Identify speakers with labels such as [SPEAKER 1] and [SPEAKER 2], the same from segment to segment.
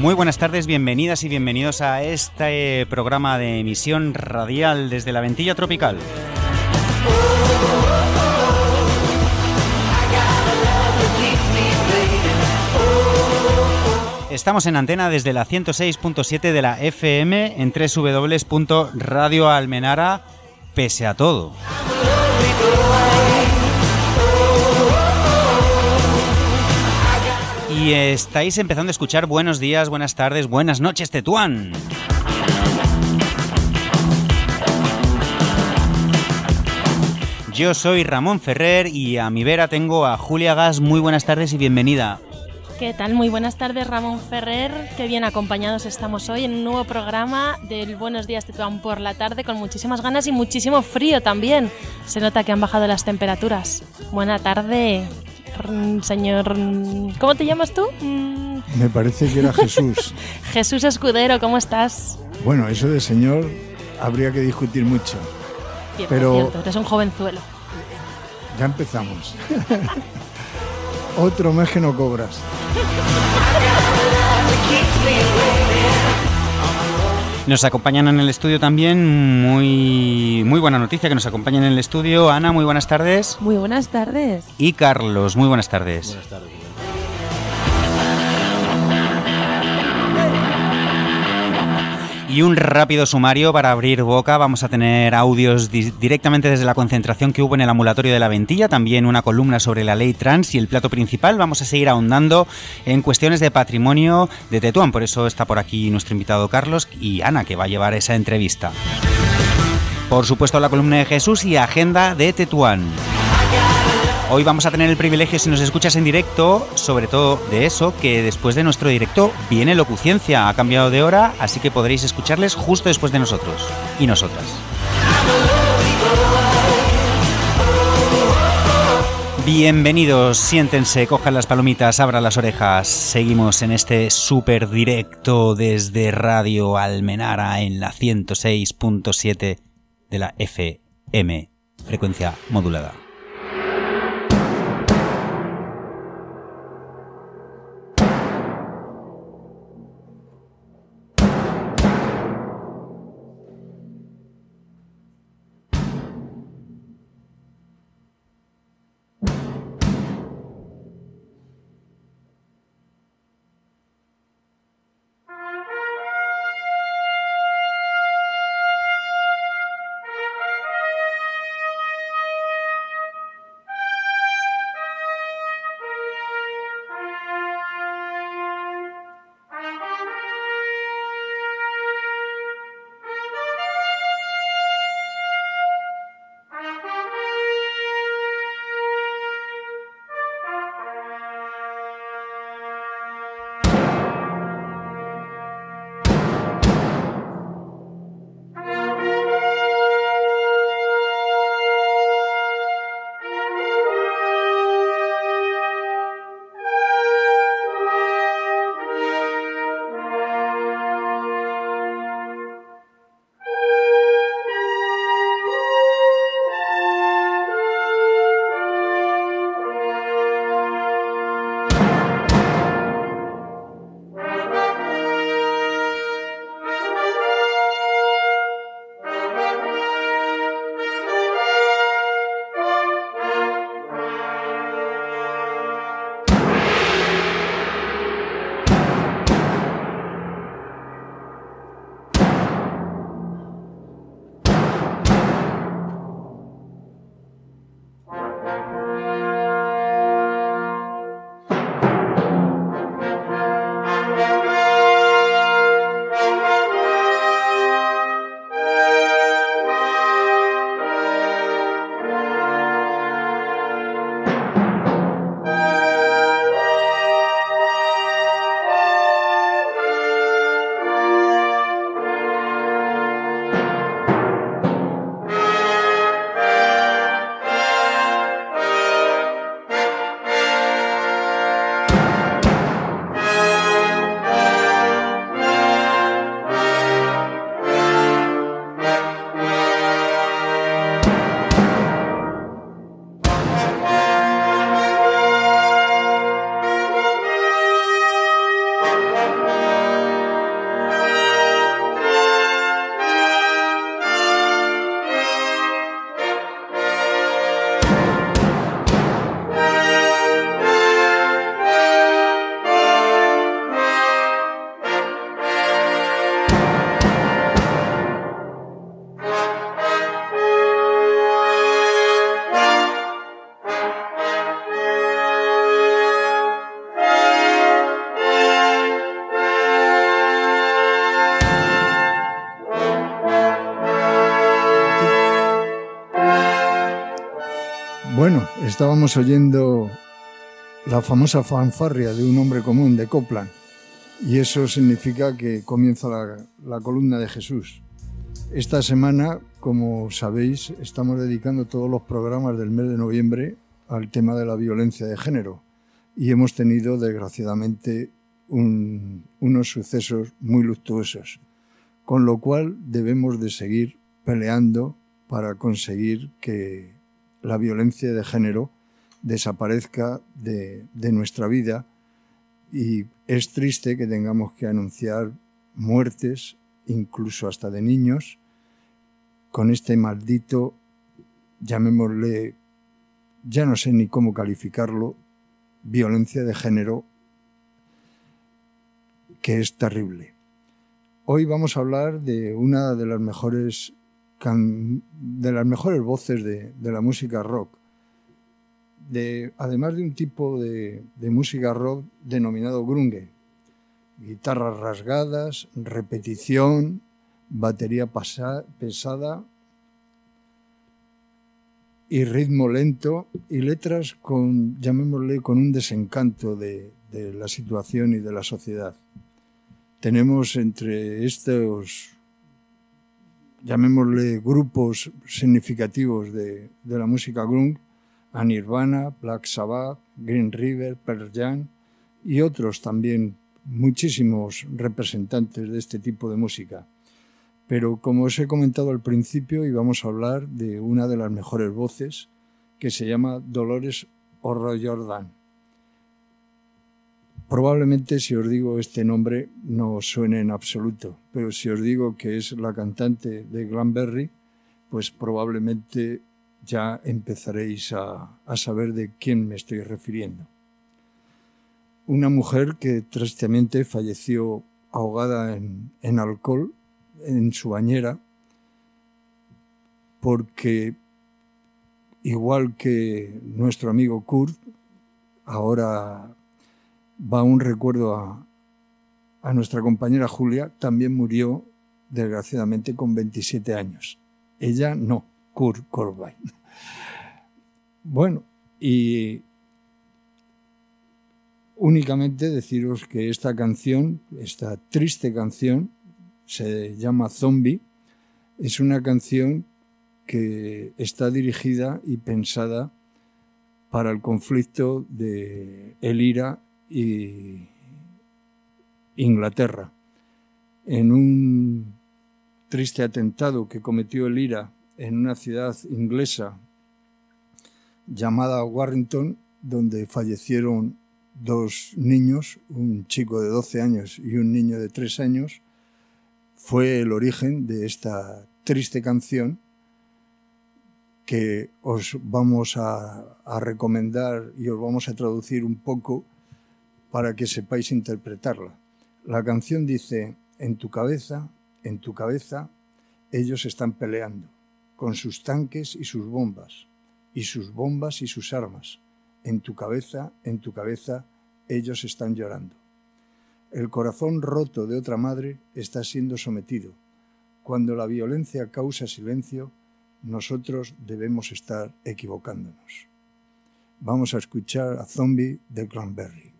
[SPEAKER 1] Muy buenas tardes, bienvenidas y bienvenidos a este programa de emisión radial desde la Ventilla Tropical. Estamos en antena desde la 106.7 de la FM en www.radioalmenara, pese a todo. Y estáis empezando a escuchar Buenos días, buenas tardes, buenas noches, Tetuán. Yo soy Ramón Ferrer y a mi vera tengo a Julia Gas. Muy buenas tardes y bienvenida.
[SPEAKER 2] ¿Qué tal? Muy buenas tardes, Ramón Ferrer. Qué bien acompañados estamos hoy en un nuevo programa del Buenos días Tetuán por la tarde, con muchísimas ganas y muchísimo frío también. Se nota que han bajado las temperaturas. Buena tarde, señor... ¿Cómo te llamas tú?
[SPEAKER 3] Me parece que era Jesús.
[SPEAKER 2] Jesús Escudero, ¿cómo estás?
[SPEAKER 3] Bueno, eso de señor habría que discutir mucho.
[SPEAKER 2] Cierto,
[SPEAKER 3] pero
[SPEAKER 2] cierto, eres un jovenzuelo.
[SPEAKER 3] Ya empezamos. Otro mes que no cobras.
[SPEAKER 1] Nos acompañan en el estudio también, muy buena noticia que nos acompañan en el estudio. Ana, muy buenas tardes.
[SPEAKER 4] Muy buenas tardes.
[SPEAKER 1] Y Carlos, muy buenas tardes.
[SPEAKER 5] Buenas tardes.
[SPEAKER 1] Y un rápido sumario para abrir boca. Vamos a tener audios directamente desde la concentración que hubo en el ambulatorio de la Ventilla, también una columna sobre la ley trans y el plato principal. Vamos a seguir ahondando en cuestiones de patrimonio de Tetuán, por eso está por aquí nuestro invitado Carlos y Ana, que va a llevar esa entrevista. Por supuesto, la columna de Jesús y agenda de Tetuán. Hoy vamos a tener el privilegio, si nos escuchas en directo, sobre todo de eso, que después de nuestro directo viene Locuciencia. Ha cambiado de hora, así que podréis escucharles justo después de nosotros y nosotras. Bienvenidos, siéntense, cojan las palomitas, abran las orejas. Seguimos en este súper directo desde Radio Almenara en la 106.7 de la FM, frecuencia modulada.
[SPEAKER 3] Bueno, estábamos oyendo la famosa fanfarria de Un hombre común de Copland, y eso significa que comienza la columna de Jesús. Esta semana, como sabéis, estamos dedicando todos los programas del mes de noviembre al tema de la violencia de género, y hemos tenido, desgraciadamente, unos sucesos muy luctuosos, con lo cual debemos de seguir peleando para conseguir que la violencia de género desaparezca de nuestra vida, y es triste que tengamos que anunciar muertes, incluso hasta de niños, con este maldito, llamémosle, ya no sé ni cómo calificarlo, violencia de género, que es terrible. Hoy vamos a hablar de una de las mejores voces de la música rock, además de un tipo de música rock denominado grunge: guitarras rasgadas, repetición, batería pesada y ritmo lento, y letras llamémosle, con un desencanto de la situación y de la sociedad. Tenemos entre estos, llamémosle, grupos significativos de la música grunge a Nirvana, Black Sabbath, Green River, Pearl Jam y otros también, muchísimos representantes de este tipo de música. Pero como os he comentado al principio, íbamos a hablar de una de las mejores voces, que se llama Dolores O'Riordan. Probablemente, si os digo este nombre, no os suene en absoluto, pero si os digo que es la cantante de Glenberry, pues probablemente ya empezaréis a saber de quién me estoy refiriendo. Una mujer que tristemente falleció ahogada en alcohol en su bañera, porque, igual que nuestro amigo Kurt, ahora va un recuerdo a nuestra compañera Julia, también murió desgraciadamente con 27 años. Ella no, Kurt Cobain. Bueno, y únicamente deciros que esta canción, esta triste canción, se llama Zombie. Es una canción que está dirigida y pensada para el conflicto de el IRA y Inglaterra. En un triste atentado que cometió el IRA en una ciudad inglesa llamada Warrington, donde fallecieron 2 niños, un chico de 12 años y un niño de 3 años, fue el origen de esta triste canción que os vamos a recomendar y os vamos a traducir un poco para que sepáis interpretarla. La canción dice: en tu cabeza, ellos están peleando, con sus tanques y sus bombas y sus armas. En tu cabeza, ellos están llorando. El corazón roto de otra madre está siendo sometido. Cuando la violencia causa silencio, nosotros debemos estar equivocándonos. Vamos a escuchar a Zombie de Glenberry.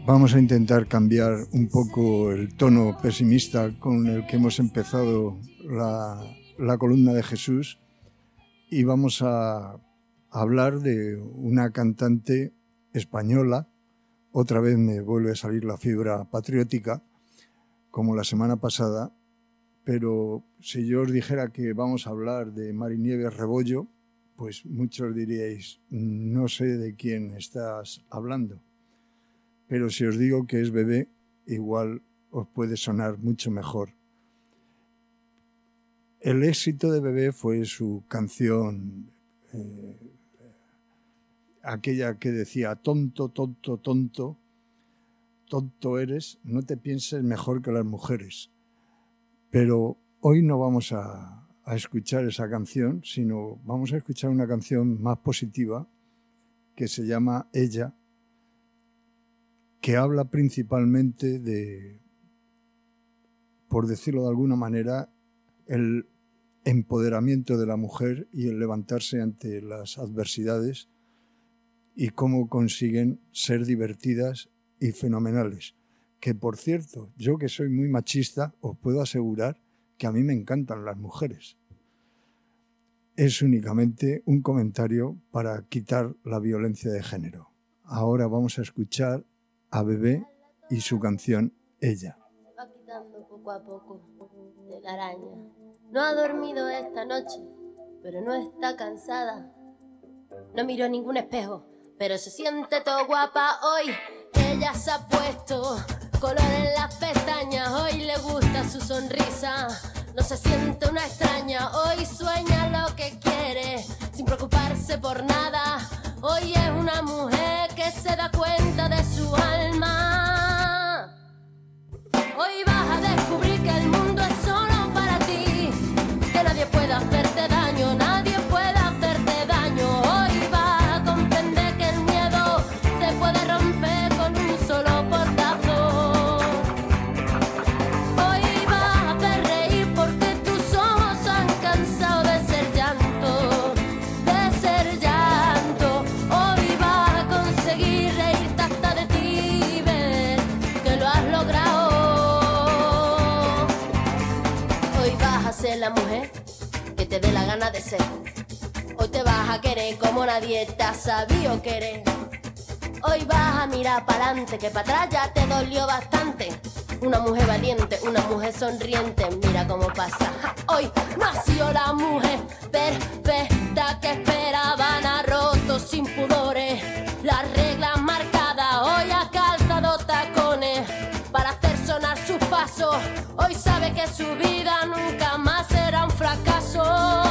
[SPEAKER 3] Vamos a intentar cambiar un poco el tono pesimista con el que hemos empezado la columna de Jesús y vamos a hablar de una cantante española. Otra vez me vuelve a salir la fibra patriótica, como la semana pasada, pero si yo os dijera que vamos a hablar de Mari Nieves Rebollo, pues muchos diríais, no sé de quién estás hablando. Pero si os digo que es Bebé, igual os puede sonar mucho mejor. El éxito de Bebé fue su canción, aquella que decía, tonto, tonto, tonto, tonto eres, no te pienses mejor que las mujeres. Pero hoy no vamos a escuchar esa canción, sino vamos a escuchar una canción más positiva que se llama Ella, que habla principalmente de, por decirlo de alguna manera, el empoderamiento de la mujer y el levantarse ante las adversidades y cómo consiguen ser divertidas y fenomenales. Que, por cierto, yo que soy muy machista, os puedo asegurar que a mí me encantan las mujeres. Es únicamente un comentario para quitar la violencia de género. Ahora vamos a escuchar a Bebé y su canción Ella.
[SPEAKER 4] Se va quitando poco a poco de la araña. No ha dormido esta noche, pero no está cansada. No miró ningún espejo, pero se siente todo guapa hoy. Ella se ha puesto color en las pestañas, hoy le gusta su sonrisa. No se siente una extraña, hoy sueña lo que quiere, sin preocuparse por nada. Hoy es una mujer que se da cuenta de su alma. Hoy vas a descubrir que el mundo es solo para ti, que nadie puede hacerte daño, nadie puede hacerte daño. Hoy vas a comprender que el miedo se puede romper con un solo portazo. Hoy vas a hacer reír porque tus ojos han cansado de ser llanto, de ser llanto. Hoy vas a conseguir reírte hasta de ti y ver que lo has logrado. Hoy vas a ser la mujer que te dé la gana de ser. Hoy te vas a querer como nadie te ha sabido querer. Hoy vas a mirar para adelante, que para atrás ya te dolió bastante. Una mujer valiente, una mujer sonriente, mira cómo pasa. Hoy nació la mujer perfecta que esperaban, ha roto sin pudores las reglas marcadas. Hoy ha calzado tacones para hacer sonar sus pasos. Hoy sabe que su vida nunca más será un fracaso.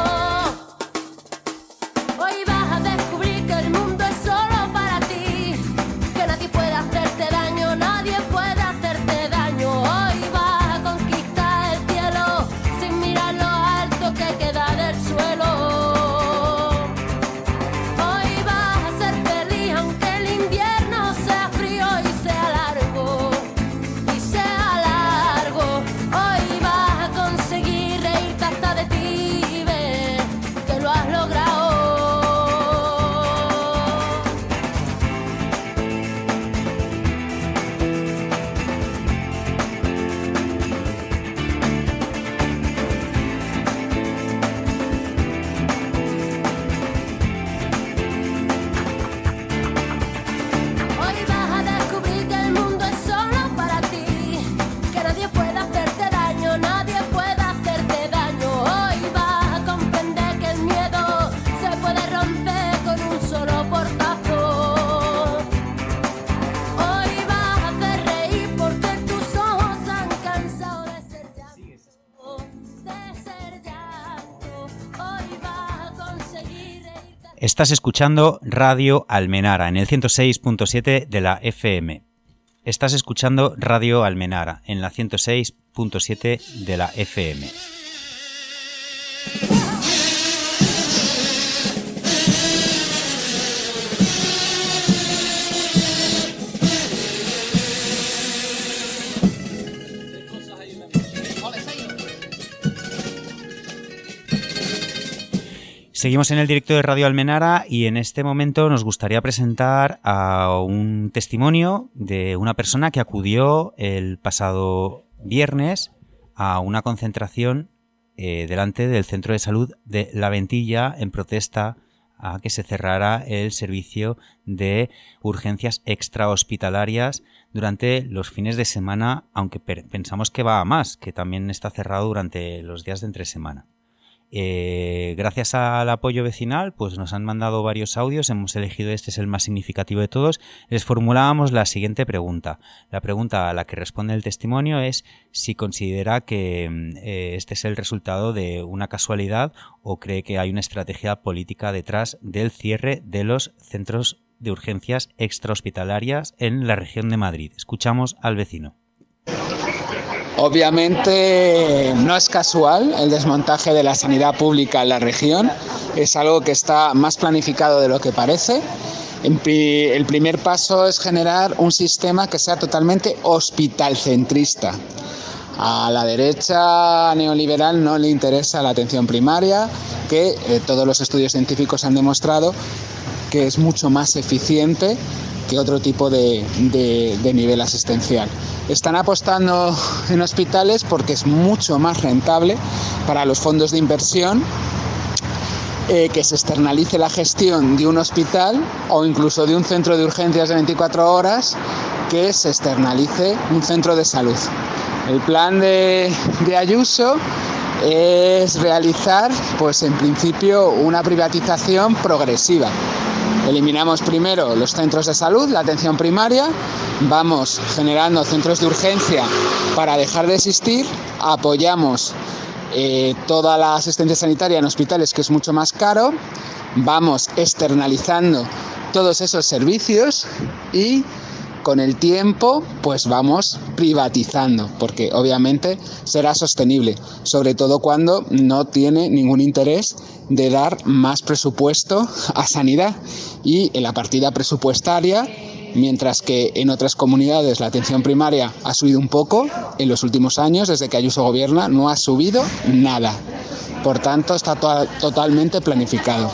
[SPEAKER 4] Hoy vas a descubrir que el mundo es solo para ti, que nadie puede hacerte daño, nadie puede hacerte daño. Hoy vas a conquistar el cielo sin mirar lo alto que queda del suelo. Hoy vas a ser feliz aunque el invierno sea frío y sea largo, y sea largo. Hoy vas a conseguir reírte hasta de ti y ver que lo has logrado. Hoy vas a descubrir que el mundo es solo para ti, que nadie puede hacerte daño, nadie puede hacerte daño. Hoy vas a comprender que el miedo se puede romper con un solo portazo. Hoy vas a hacer reír porque tus ojos han cansado de ser llanto, de ser llanto. Hoy vas a conseguir reírte.
[SPEAKER 1] Estás escuchando Radio Almenara en el 106.7 de la FM. Estás escuchando Radio Almenara en la 106.7 de la FM. Seguimos en el directo de Radio Almenara y en este momento nos gustaría presentar a un testimonio de una persona que acudió el pasado viernes a una concentración delante del Centro de Salud de La Ventilla en protesta a que se cerrara el servicio de urgencias extrahospitalarias durante los fines de semana, aunque pensamos que va a más, que también está cerrado durante los días de entre semana. Gracias al apoyo vecinal, pues nos han mandado varios audios, hemos elegido este, es el más significativo de todos. Les formulábamos la siguiente pregunta. La pregunta a la que responde el testimonio es si considera que este es el resultado de una casualidad o cree que hay una estrategia política detrás del cierre de los centros de urgencias extrahospitalarias en la región de Madrid. Escuchamos al vecino.
[SPEAKER 5] Obviamente no es casual el desmontaje de la sanidad pública en la región, es algo que está más planificado de lo que parece. El primer paso es generar un sistema que sea totalmente hospitalcentrista. A la derecha neoliberal no le interesa la atención primaria, que todos los estudios científicos han demostrado que es mucho más eficiente que otro tipo de nivel asistencial. Están apostando en hospitales porque es mucho más rentable para los fondos de inversión que se externalice la gestión de un hospital o incluso de un centro de urgencias de 24 horas que se externalice un centro de salud. El plan de Ayuso es realizar, pues en principio, una privatización progresiva. Eliminamos primero los centros de salud, la atención primaria, vamos generando centros de urgencia para dejar de existir, apoyamos toda la asistencia sanitaria en hospitales, que es mucho más caro, vamos externalizando todos esos servicios y con el tiempo pues vamos privatizando, porque obviamente será sostenible, sobre todo cuando no tiene ningún interés de dar más presupuesto a sanidad. Y en la partida presupuestaria, mientras que en otras comunidades la atención primaria ha subido un poco, en los últimos años, desde que Ayuso gobierna, no ha subido nada. Por tanto, está totalmente planificado.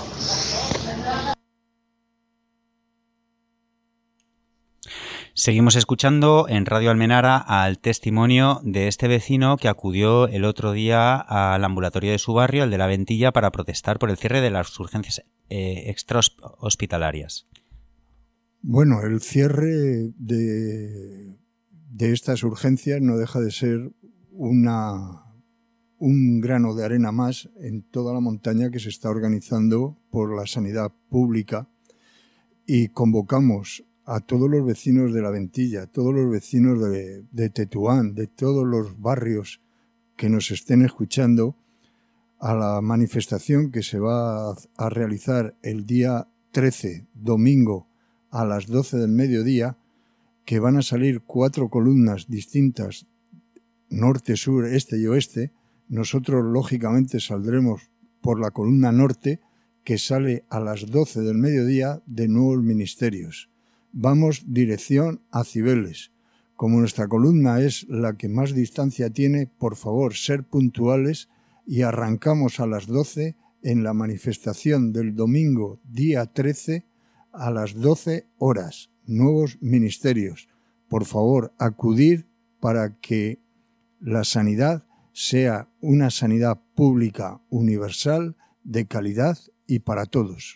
[SPEAKER 1] Seguimos escuchando en Radio Almenara al testimonio de este vecino que acudió el otro día al ambulatorio de su barrio, el de La Ventilla, para protestar por el cierre de las urgencias extrahospitalarias.
[SPEAKER 3] Bueno, el cierre de estas urgencias no deja de ser un grano de arena más en toda la montaña que se está organizando por la sanidad pública, y convocamos a todos los vecinos de La Ventilla, a todos los vecinos de Tetuán, de todos los barrios que nos estén escuchando, a la manifestación que se va a realizar el día 13, domingo, a las 12 del mediodía, que van a salir 4 columnas distintas, norte, sur, este y oeste. Nosotros, lógicamente, saldremos por la columna norte, que sale a las 12 del mediodía de Nuevos Ministerios. Vamos dirección a Cibeles. Como nuestra columna es la que más distancia tiene, por favor, ser puntuales, y arrancamos a las 12 en la manifestación del domingo día 13 a las 12 horas. Nuevos Ministerios. Por favor, acudir para que la sanidad sea una sanidad pública universal, de calidad y para todos.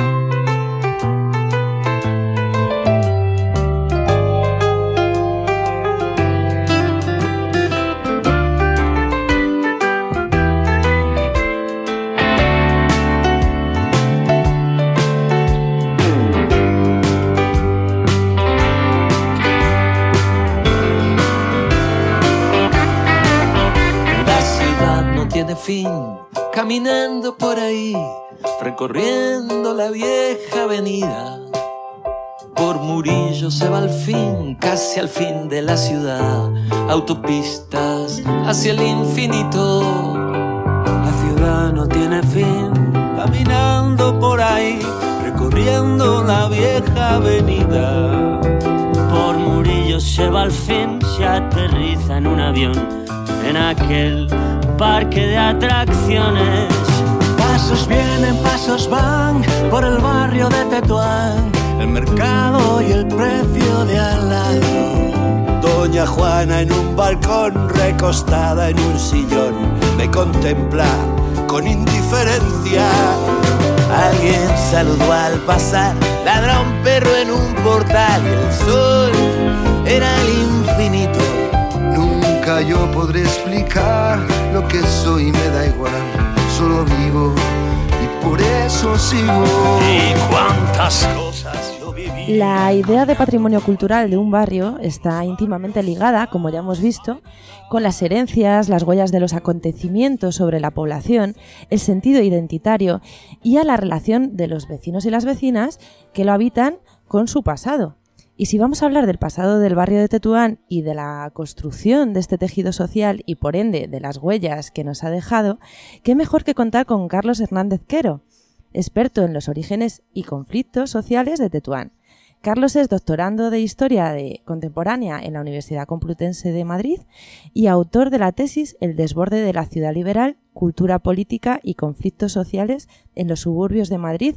[SPEAKER 6] Tiene fin, caminando por ahí, recorriendo la vieja avenida. Por Murillo se va al fin, casi al fin de la ciudad. Autopistas hacia el infinito. La ciudad no tiene fin, caminando por ahí, recorriendo la vieja avenida.
[SPEAKER 7] Por Murillo se va al fin, se aterriza en un avión, en aquel parque de atracciones.
[SPEAKER 6] La Pasos vienen, pasos van por el barrio de Tetuán, el mercado y el precio de al lado. Doña Juana en un balcón, recostada en un sillón, me contempla con indiferencia. Alguien saludó al pasar, ladra un perro en un portal, el sol era el infinito.
[SPEAKER 8] Nunca yo podré explicar lo que soy, me da igual, solo vivo y por eso sigo.
[SPEAKER 6] Y cuántas cosas yo viví.
[SPEAKER 9] La idea de patrimonio cultural de un barrio está íntimamente ligada, como ya hemos visto, con las herencias, las huellas de los acontecimientos sobre la población, el sentido identitario y a la relación de los vecinos y las vecinas que lo habitan con su pasado. Y si vamos a hablar del pasado del barrio de Tetuán y de la construcción de este tejido social y por ende de las huellas que nos ha dejado, qué mejor que contar con Carlos Hernández Quero, experto en los orígenes y conflictos sociales de Tetuán. Carlos es doctorando de Historia Contemporánea en la Universidad Complutense de Madrid y autor de la tesis El desborde de la ciudad liberal, cultura política y conflictos sociales en los suburbios de Madrid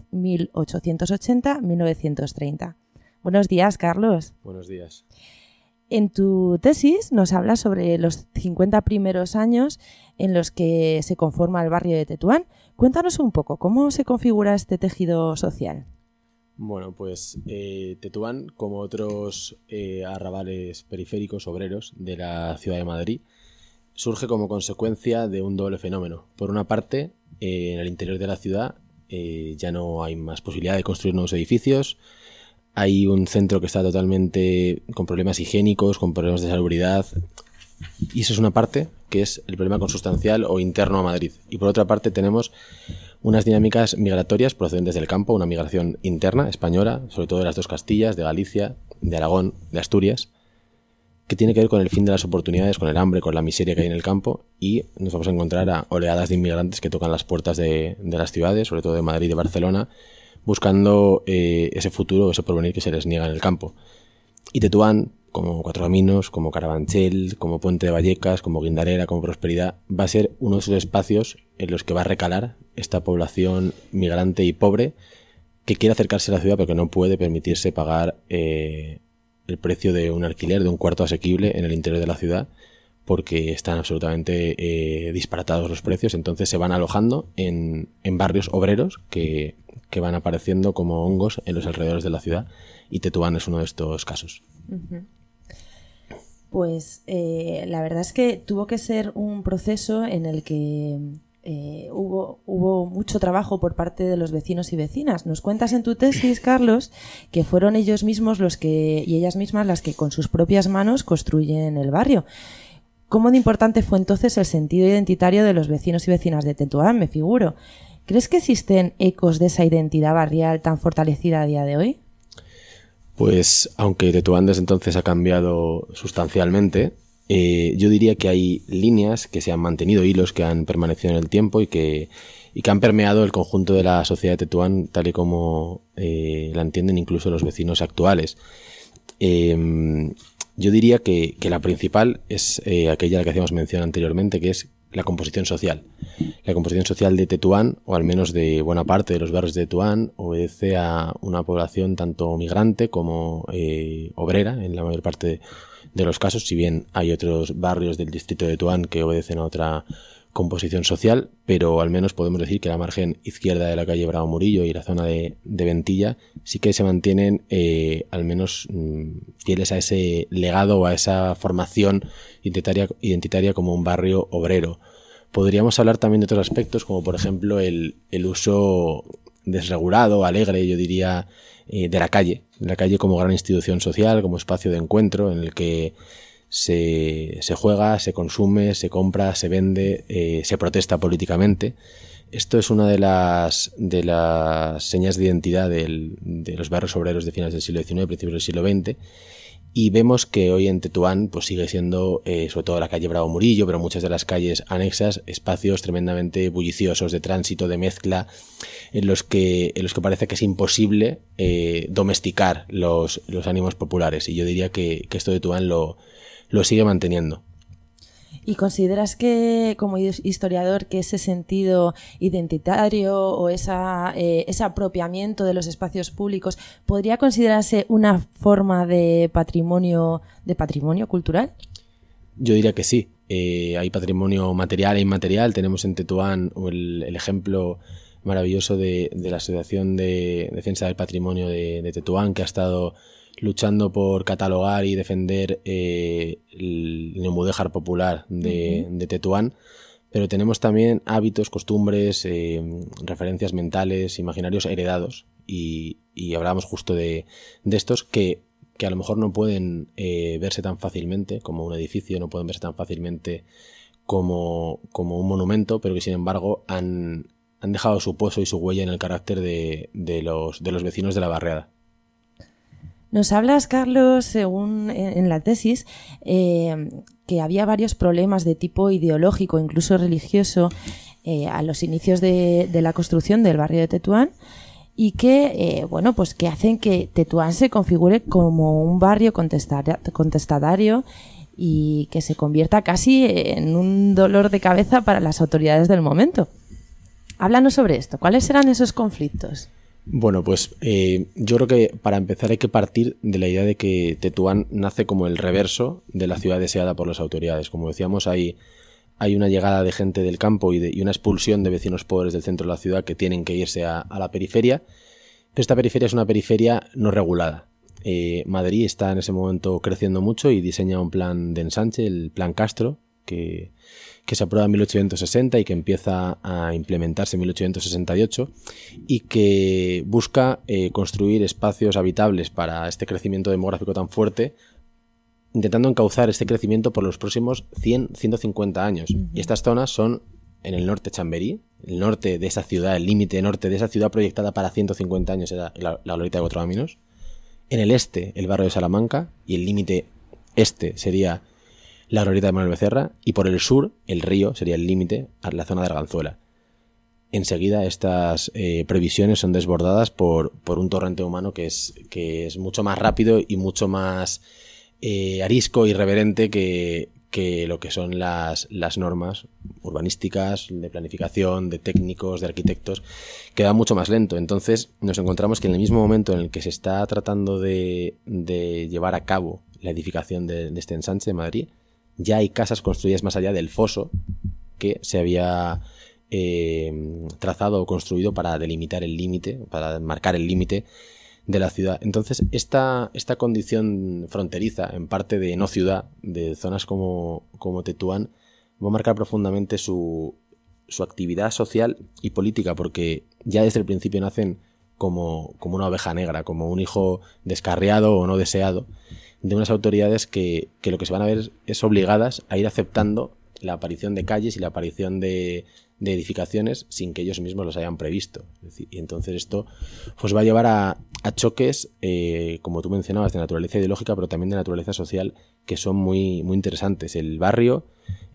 [SPEAKER 9] 1880-1930. Buenos días, Carlos.
[SPEAKER 10] Buenos días.
[SPEAKER 9] En tu tesis nos hablas sobre los 50 primeros años en los que se conforma el barrio de Tetuán. Cuéntanos un poco, ¿cómo se configura este tejido social?
[SPEAKER 10] Bueno, pues Tetuán, como otros arrabales periféricos obreros de la ciudad de Madrid, surge como consecuencia de un doble fenómeno. Por una parte, en el interior de la ciudad ya no hay más posibilidad de construir nuevos edificios. Hay un centro que está totalmente con problemas higiénicos, con problemas de salubridad. Y eso es una parte, que es el problema consustancial o interno a Madrid. Y por otra parte tenemos unas dinámicas migratorias procedentes del campo, una migración interna española, sobre todo de las dos Castillas, de Galicia, de Aragón, de Asturias, que tiene que ver con el fin de las oportunidades, con el hambre, con la miseria que hay en el campo. Y nos vamos a encontrar a oleadas de inmigrantes que tocan las puertas de las ciudades, sobre todo de Madrid y de Barcelona, buscando ese futuro, ese porvenir que se les niega en el campo. Y Tetuán, como Cuatro Caminos, como Carabanchel, como Puente de Vallecas, como Guindarera, como Prosperidad, va a ser uno de esos espacios en los que va a recalar esta población migrante y pobre que quiere acercarse a la ciudad pero que no puede permitirse pagar el precio de un alquiler, de un cuarto asequible en el interior de la ciudad, porque están absolutamente disparatados los precios. Entonces se van alojando en barrios obreros que van apareciendo como hongos en los alrededores de la ciudad, y Tetuán es uno de estos casos.
[SPEAKER 9] Uh-huh. Pues la verdad es que tuvo que ser un proceso en el que hubo mucho trabajo por parte de los vecinos y vecinas. Nos cuentas en tu tesis, Carlos, que fueron ellos mismos y ellas mismas las que con sus propias manos construyen el barrio. ¿Cómo de importante fue entonces el sentido identitario de los vecinos y vecinas de Tetuán, me figuro? ¿Crees que existen ecos de esa identidad barrial tan fortalecida a día de hoy?
[SPEAKER 10] Pues aunque Tetuán desde entonces ha cambiado sustancialmente, yo diría que hay líneas que se han mantenido, hilos que han permanecido en el tiempo y que han permeado el conjunto de la sociedad de Tetuán tal y como la entienden incluso los vecinos actuales. Yo diría que la principal es aquella a la que hacíamos mención anteriormente, que es la composición social. La composición social de Tetuán, o al menos de buena parte de los barrios de Tetuán, obedece a una población tanto migrante como obrera, en la mayor parte de los casos, si bien hay otros barrios del distrito de Tetuán que obedecen a otra composición social, pero al menos podemos decir que la margen izquierda de la calle Bravo Murillo y la zona de Ventilla sí que se mantienen al menos fieles a ese legado o a esa formación identitaria como un barrio obrero. Podríamos hablar también de otros aspectos, como por ejemplo el uso desregulado, alegre, yo diría, de la calle como gran institución social, como espacio de encuentro en el que se juega, se consume, se compra, se vende, se protesta políticamente. Esto es una de las señas de identidad de los barrios obreros de finales del siglo XIX, principios del siglo XX, y vemos que hoy en Tetuán pues sigue siendo, sobre todo la calle Bravo Murillo, pero muchas de las calles anexas, espacios tremendamente bulliciosos de tránsito, de mezcla, en los que parece que es imposible domesticar los ánimos populares, y yo diría que esto de Tetuán lo sigue manteniendo.
[SPEAKER 9] ¿Y consideras que, como historiador, que ese sentido identitario o ese apropiamiento de los espacios públicos podría considerarse una forma de patrimonio cultural?
[SPEAKER 10] Yo diría que sí. Hay patrimonio material e inmaterial. Tenemos en Tetuán el ejemplo maravilloso de la Asociación de Defensa del Patrimonio de Tetuán, que ha estado luchando por catalogar y defender el neomudéjar popular de Tetuán, pero tenemos también hábitos, costumbres, referencias mentales, imaginarios heredados, y hablábamos justo de estos que a lo mejor no pueden verse tan fácilmente como un edificio, no pueden verse tan fácilmente como un monumento, pero que sin embargo han dejado su pozo y su huella en el carácter de los vecinos de la barriada.
[SPEAKER 9] Nos hablas, Carlos, según en la tesis, que había varios problemas de tipo ideológico, incluso religioso, a los inicios de la construcción del barrio de Tetuán, y que, pues que hacen que Tetuán se configure como un barrio contestatario y que se convierta casi en un dolor de cabeza para las autoridades del momento. Háblanos sobre esto. ¿Cuáles eran esos conflictos?
[SPEAKER 10] Bueno, pues yo creo que para empezar hay que partir de la idea de que Tetuán nace como el reverso de la ciudad deseada por las autoridades. Como decíamos, hay una llegada de gente del campo y una expulsión de vecinos pobres del centro de la ciudad que tienen que irse a la periferia. Pero esta periferia es una periferia no regulada. Madrid está en ese momento creciendo mucho y diseña un plan de ensanche, el Plan Castro, que se aprueba en 1860 y que empieza a implementarse en 1868 y que busca construir espacios habitables para este crecimiento demográfico tan fuerte, intentando encauzar este crecimiento por los próximos 100-150 años. Y estas zonas son en el norte Chamberí, el norte de esa ciudad, el límite norte de esa ciudad proyectada para 150 años era la glorieta de Cuatro Caminos. En el este, el barrio de Salamanca, y el límite este sería la glorieta de Manuel Becerra, y por el sur, el río sería el límite a la zona de Arganzuela. Enseguida estas previsiones son desbordadas por un torrente humano que es mucho más rápido y mucho más arisco, irreverente que lo que son las normas urbanísticas, de planificación, de técnicos, de arquitectos, que va mucho más lento. Entonces nos encontramos que en el mismo momento en el que se está tratando de llevar a cabo la edificación de este ensanche de Madrid, ya hay casas construidas más allá del foso que se había trazado o construido para delimitar el límite, para marcar el límite de la ciudad. Entonces esta condición fronteriza, en parte de no ciudad, de zonas como Tetuán, va a marcar profundamente su actividad social y política, porque ya desde el principio nacen como una oveja negra, como un hijo descarriado o no deseado de unas autoridades que lo que se van a ver es obligadas a ir aceptando la aparición de calles y la aparición de edificaciones sin que ellos mismos los hayan previsto. Es decir, y entonces esto pues va a llevar a choques, como tú mencionabas, de naturaleza ideológica, pero también de naturaleza social, que son muy, muy interesantes. El barrio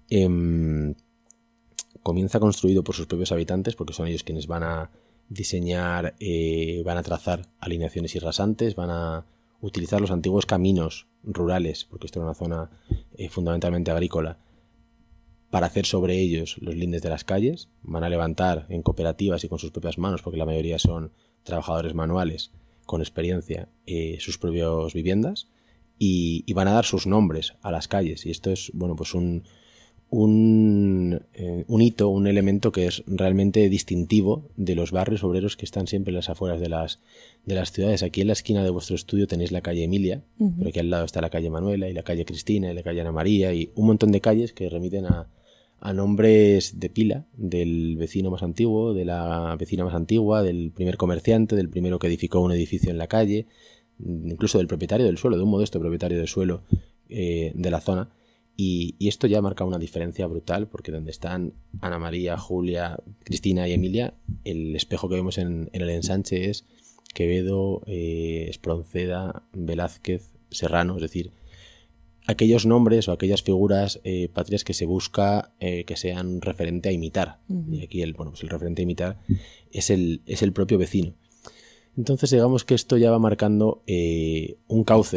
[SPEAKER 10] comienza construido por sus propios habitantes, porque son ellos quienes van a diseñar, van a trazar alineaciones y rasantes, van a utilizar los antiguos caminos rurales, porque esto era una zona fundamentalmente agrícola, para hacer sobre ellos los lindes de las calles. Van a levantar en cooperativas y con sus propias manos, porque la mayoría son trabajadores manuales con experiencia, sus propias viviendas, y van a dar sus nombres a las calles. Y esto es, bueno, pues un hito, un elemento que es realmente distintivo de los barrios obreros que están siempre en las afueras de las ciudades. Aquí en la esquina de vuestro estudio tenéis la calle Emilia, pero aquí al lado está la calle Manuela y la calle Cristina y la calle Ana María y un montón de calles que remiten a nombres de pila del vecino más antiguo, de la vecina más antigua, del primer comerciante, del primero que edificó un edificio en la calle, incluso del propietario del suelo, de un modesto propietario del suelo de la zona. Y esto ya marca una diferencia brutal, porque donde están Ana María, Julia, Cristina y Emilia, el espejo que vemos en el ensanche es Quevedo, Espronceda, Velázquez, Serrano, es decir, aquellos nombres o aquellas figuras patrias que se busca que sean referente a imitar. Y aquí el referente a imitar es el propio vecino. Entonces digamos que esto ya va marcando un cauce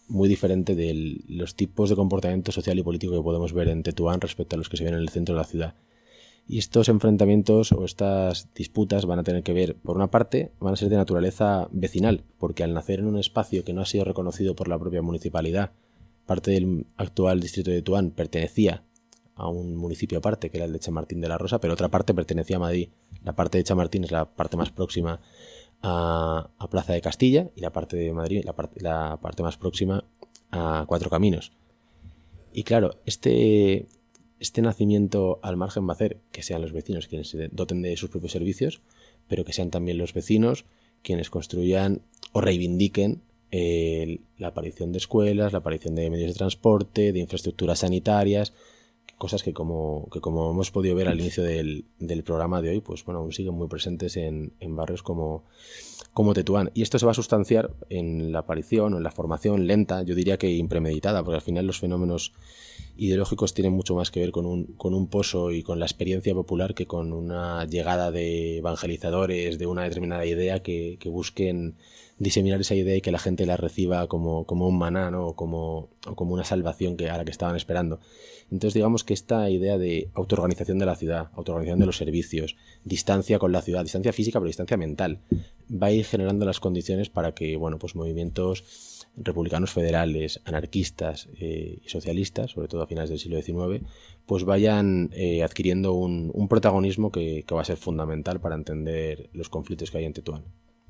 [SPEAKER 10] muy diferente de los tipos de comportamiento social y político que podemos ver en Tetuán respecto a los que se ven en el centro de la ciudad. Y estos enfrentamientos o estas disputas van a tener que ver, por una parte, van a ser de naturaleza vecinal, porque al nacer en un espacio que no ha sido reconocido por la propia municipalidad, parte del actual distrito de Tetuán pertenecía a un municipio aparte, que era el de Chamartín de la Rosa, pero otra parte pertenecía a Madrid. La parte de Chamartín es la parte más próxima a Plaza de Castilla, y la parte de Madrid, la parte más próxima a Cuatro Caminos. Y claro, este nacimiento al margen va a hacer que sean los vecinos quienes se doten de sus propios servicios, pero que sean también los vecinos quienes construyan o reivindiquen la aparición de escuelas, la aparición de medios de transporte, de infraestructuras sanitarias, cosas que como hemos podido ver al inicio del programa de hoy, pues bueno, aún siguen muy presentes en barrios como Tetuán. Y esto se va a sustanciar en la aparición o en la formación lenta, yo diría que impremeditada, porque al final los fenómenos ideológicos tienen mucho más que ver con un pozo y con la experiencia popular que con una llegada de evangelizadores de una determinada idea que busquen diseminar esa idea y que la gente la reciba como un maná, ¿no? o como una salvación a la que estaban esperando. Entonces digamos que esta idea de autoorganización de la ciudad, autoorganización de los servicios, distancia con la ciudad, distancia física pero distancia mental, va a ir generando las condiciones para que pues movimientos republicanos federales, anarquistas y socialistas, sobre todo a finales del siglo XIX, pues vayan adquiriendo un protagonismo que va a ser fundamental para entender los conflictos que hay en Tetuán.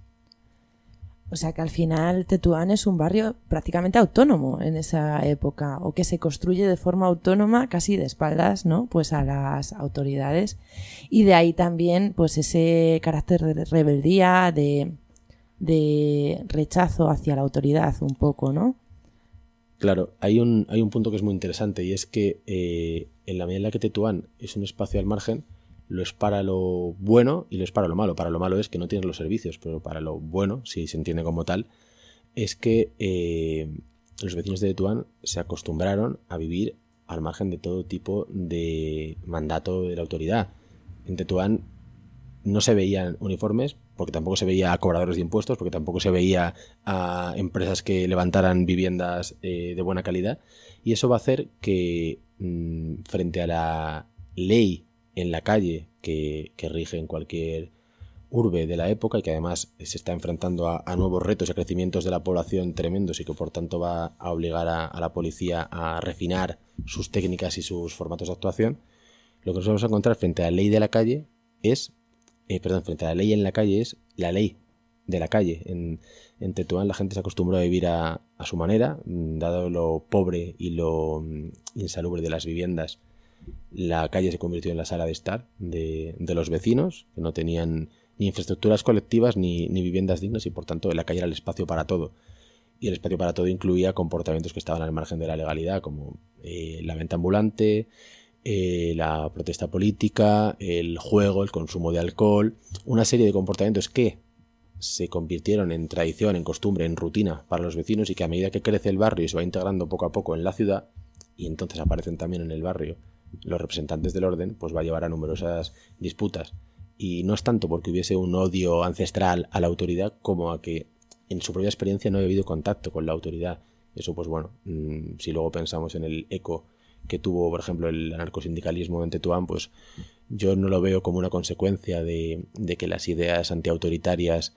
[SPEAKER 9] O sea que al final Tetuán es un barrio prácticamente autónomo en esa época, o que se construye de forma autónoma, casi de espaldas, ¿no? Pues a las autoridades. Y de ahí también pues ese carácter de rebeldía, de rechazo hacia la autoridad un poco, ¿no?
[SPEAKER 10] Claro, hay un punto que es muy interesante, y es que en la medida en la que Tetuán es un espacio al margen, lo es para lo bueno y lo es para lo malo. Para lo malo es que no tienes los servicios, pero para lo bueno, si se entiende como tal, es que los vecinos de Tetuán se acostumbraron a vivir al margen de todo tipo de mandato de la autoridad. En Tetuán no se veían uniformes, porque tampoco se veía a cobradores de impuestos, porque tampoco se veía a empresas que levantaran viviendas de buena calidad, y eso va a hacer que frente a la ley en la calle que rige en cualquier urbe de la época, y que además se está enfrentando a nuevos retos y a crecimientos de la población tremendos, y que por tanto va a obligar a la policía a refinar sus técnicas y sus formatos de actuación, lo que nos vamos a encontrar frente a la ley de la calle es frente a la ley en la calle es la ley de la calle. En Tetuán la gente se acostumbró a vivir a su manera, dado lo pobre y lo insalubre de las viviendas. La calle se convirtió en la sala de estar de los vecinos, que no tenían ni infraestructuras colectivas ni viviendas dignas, y por tanto la calle era el espacio para todo. Y el espacio para todo incluía comportamientos que estaban al margen de la legalidad, como la venta ambulante, la protesta política, el juego, el consumo de alcohol, una serie de comportamientos que se convirtieron en tradición, en costumbre, en rutina para los vecinos, y que a medida que crece el barrio y se va integrando poco a poco en la ciudad, y entonces aparecen también en el barrio los representantes del orden, pues va a llevar a numerosas disputas. Y no es tanto porque hubiese un odio ancestral a la autoridad, como a que en su propia experiencia no había habido contacto con la autoridad. Eso, pues bueno, si luego pensamos en el eco que tuvo, por ejemplo, el anarcosindicalismo en Tetuán, pues yo no lo veo como una consecuencia de que las ideas antiautoritarias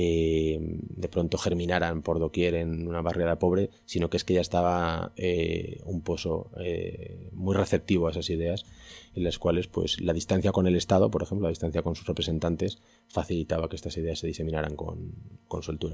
[SPEAKER 10] de pronto germinaran por doquier en una barriada pobre, sino que es que ya estaba un pozo muy receptivo a esas ideas, en las cuales pues la distancia con el Estado, por ejemplo, la distancia con sus representantes, facilitaba que estas ideas se diseminaran con soltura.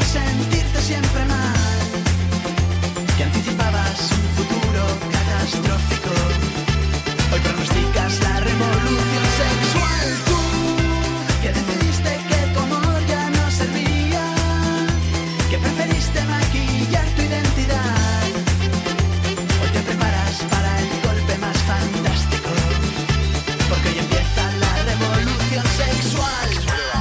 [SPEAKER 6] sentirte siempre mal, que anticipabas un futuro catastrófico. Hoy pronosticas la revolución sexual. Tú, que decidiste que tu amor ya no servía, que preferiste maquillar tu identidad. Hoy te preparas para el golpe más fantástico, porque hoy empieza la revolución sexual.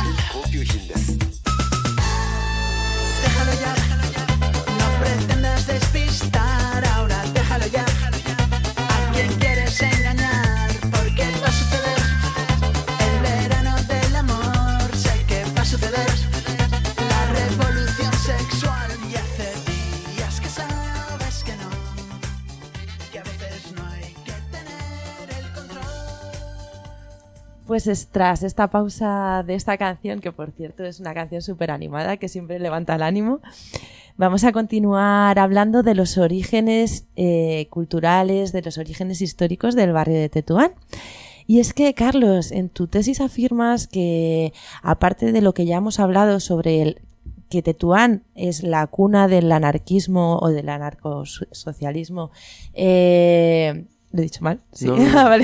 [SPEAKER 6] Déjalo ya, no pretendas despistar ahora, déjalo ya. ¿A quién quieres engañar? Porque va a suceder el verano del amor, sé que va a suceder la revolución sexual. Y hace días que sabes que no, que a veces no hay que tener el control.
[SPEAKER 9] Pues tras esta pausa de esta canción, que por cierto es una canción súper animada que siempre levanta el ánimo, vamos a continuar hablando de los orígenes culturales, de los orígenes históricos del barrio de Tetuán. Y es que, Carlos, en tu tesis afirmas que, aparte de lo que ya hemos hablado sobre que Tetuán es la cuna del anarquismo o del anarcosocialismo, ¿lo he dicho mal? Sí.
[SPEAKER 10] No.
[SPEAKER 9] Vale.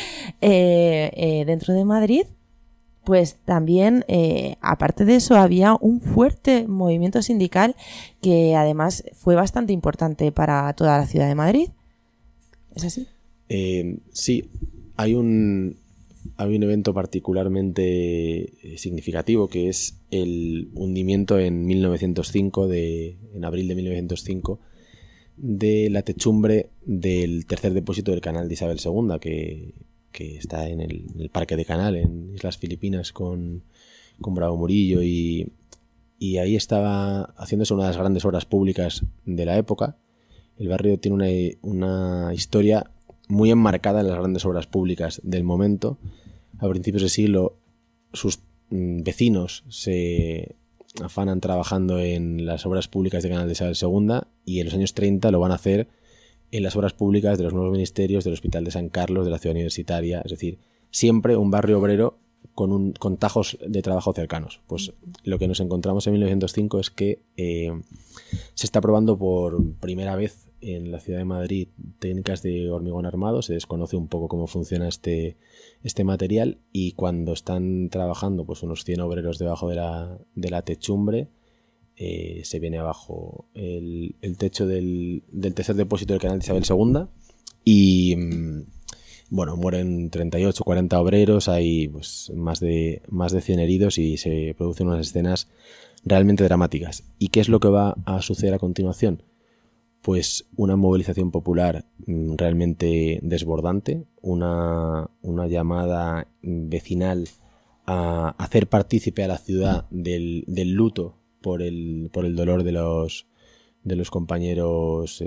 [SPEAKER 9] Dentro de Madrid, pues también, aparte de eso, había un fuerte movimiento sindical que además fue bastante importante para toda la ciudad de Madrid. ¿Es así?
[SPEAKER 10] Sí, hay un evento particularmente significativo, que es el hundimiento en 1905, en abril de 1905, de la techumbre del tercer depósito del canal de Isabel II, que está en el Parque de Canal, en Islas Filipinas, con Bravo Murillo, y ahí estaba haciéndose una de las grandes obras públicas de la época. El barrio tiene una historia muy enmarcada en las grandes obras públicas del momento. A principios de siglo, sus vecinos se afanan trabajando en las obras públicas de Canal de Isabel II, y en los años 30 lo van a hacer en las obras públicas de los nuevos ministerios, del Hospital de San Carlos, de la Ciudad Universitaria. Es decir, siempre un barrio obrero con tajos de trabajo cercanos. Pues lo que nos encontramos en 1905 es que se está probando por primera vez en la ciudad de Madrid técnicas de hormigón armado. Se desconoce un poco cómo funciona este material, y cuando están trabajando pues unos 100 obreros debajo de la techumbre, se viene abajo el techo del tercer depósito del canal de Isabel II, y bueno, mueren 38 o 40 obreros, hay pues más de 100 heridos, y se producen unas escenas realmente dramáticas. ¿Y qué es lo que va a suceder a continuación? Pues una movilización popular realmente desbordante, una llamada vecinal a hacer partícipe a la ciudad del luto por el dolor de los compañeros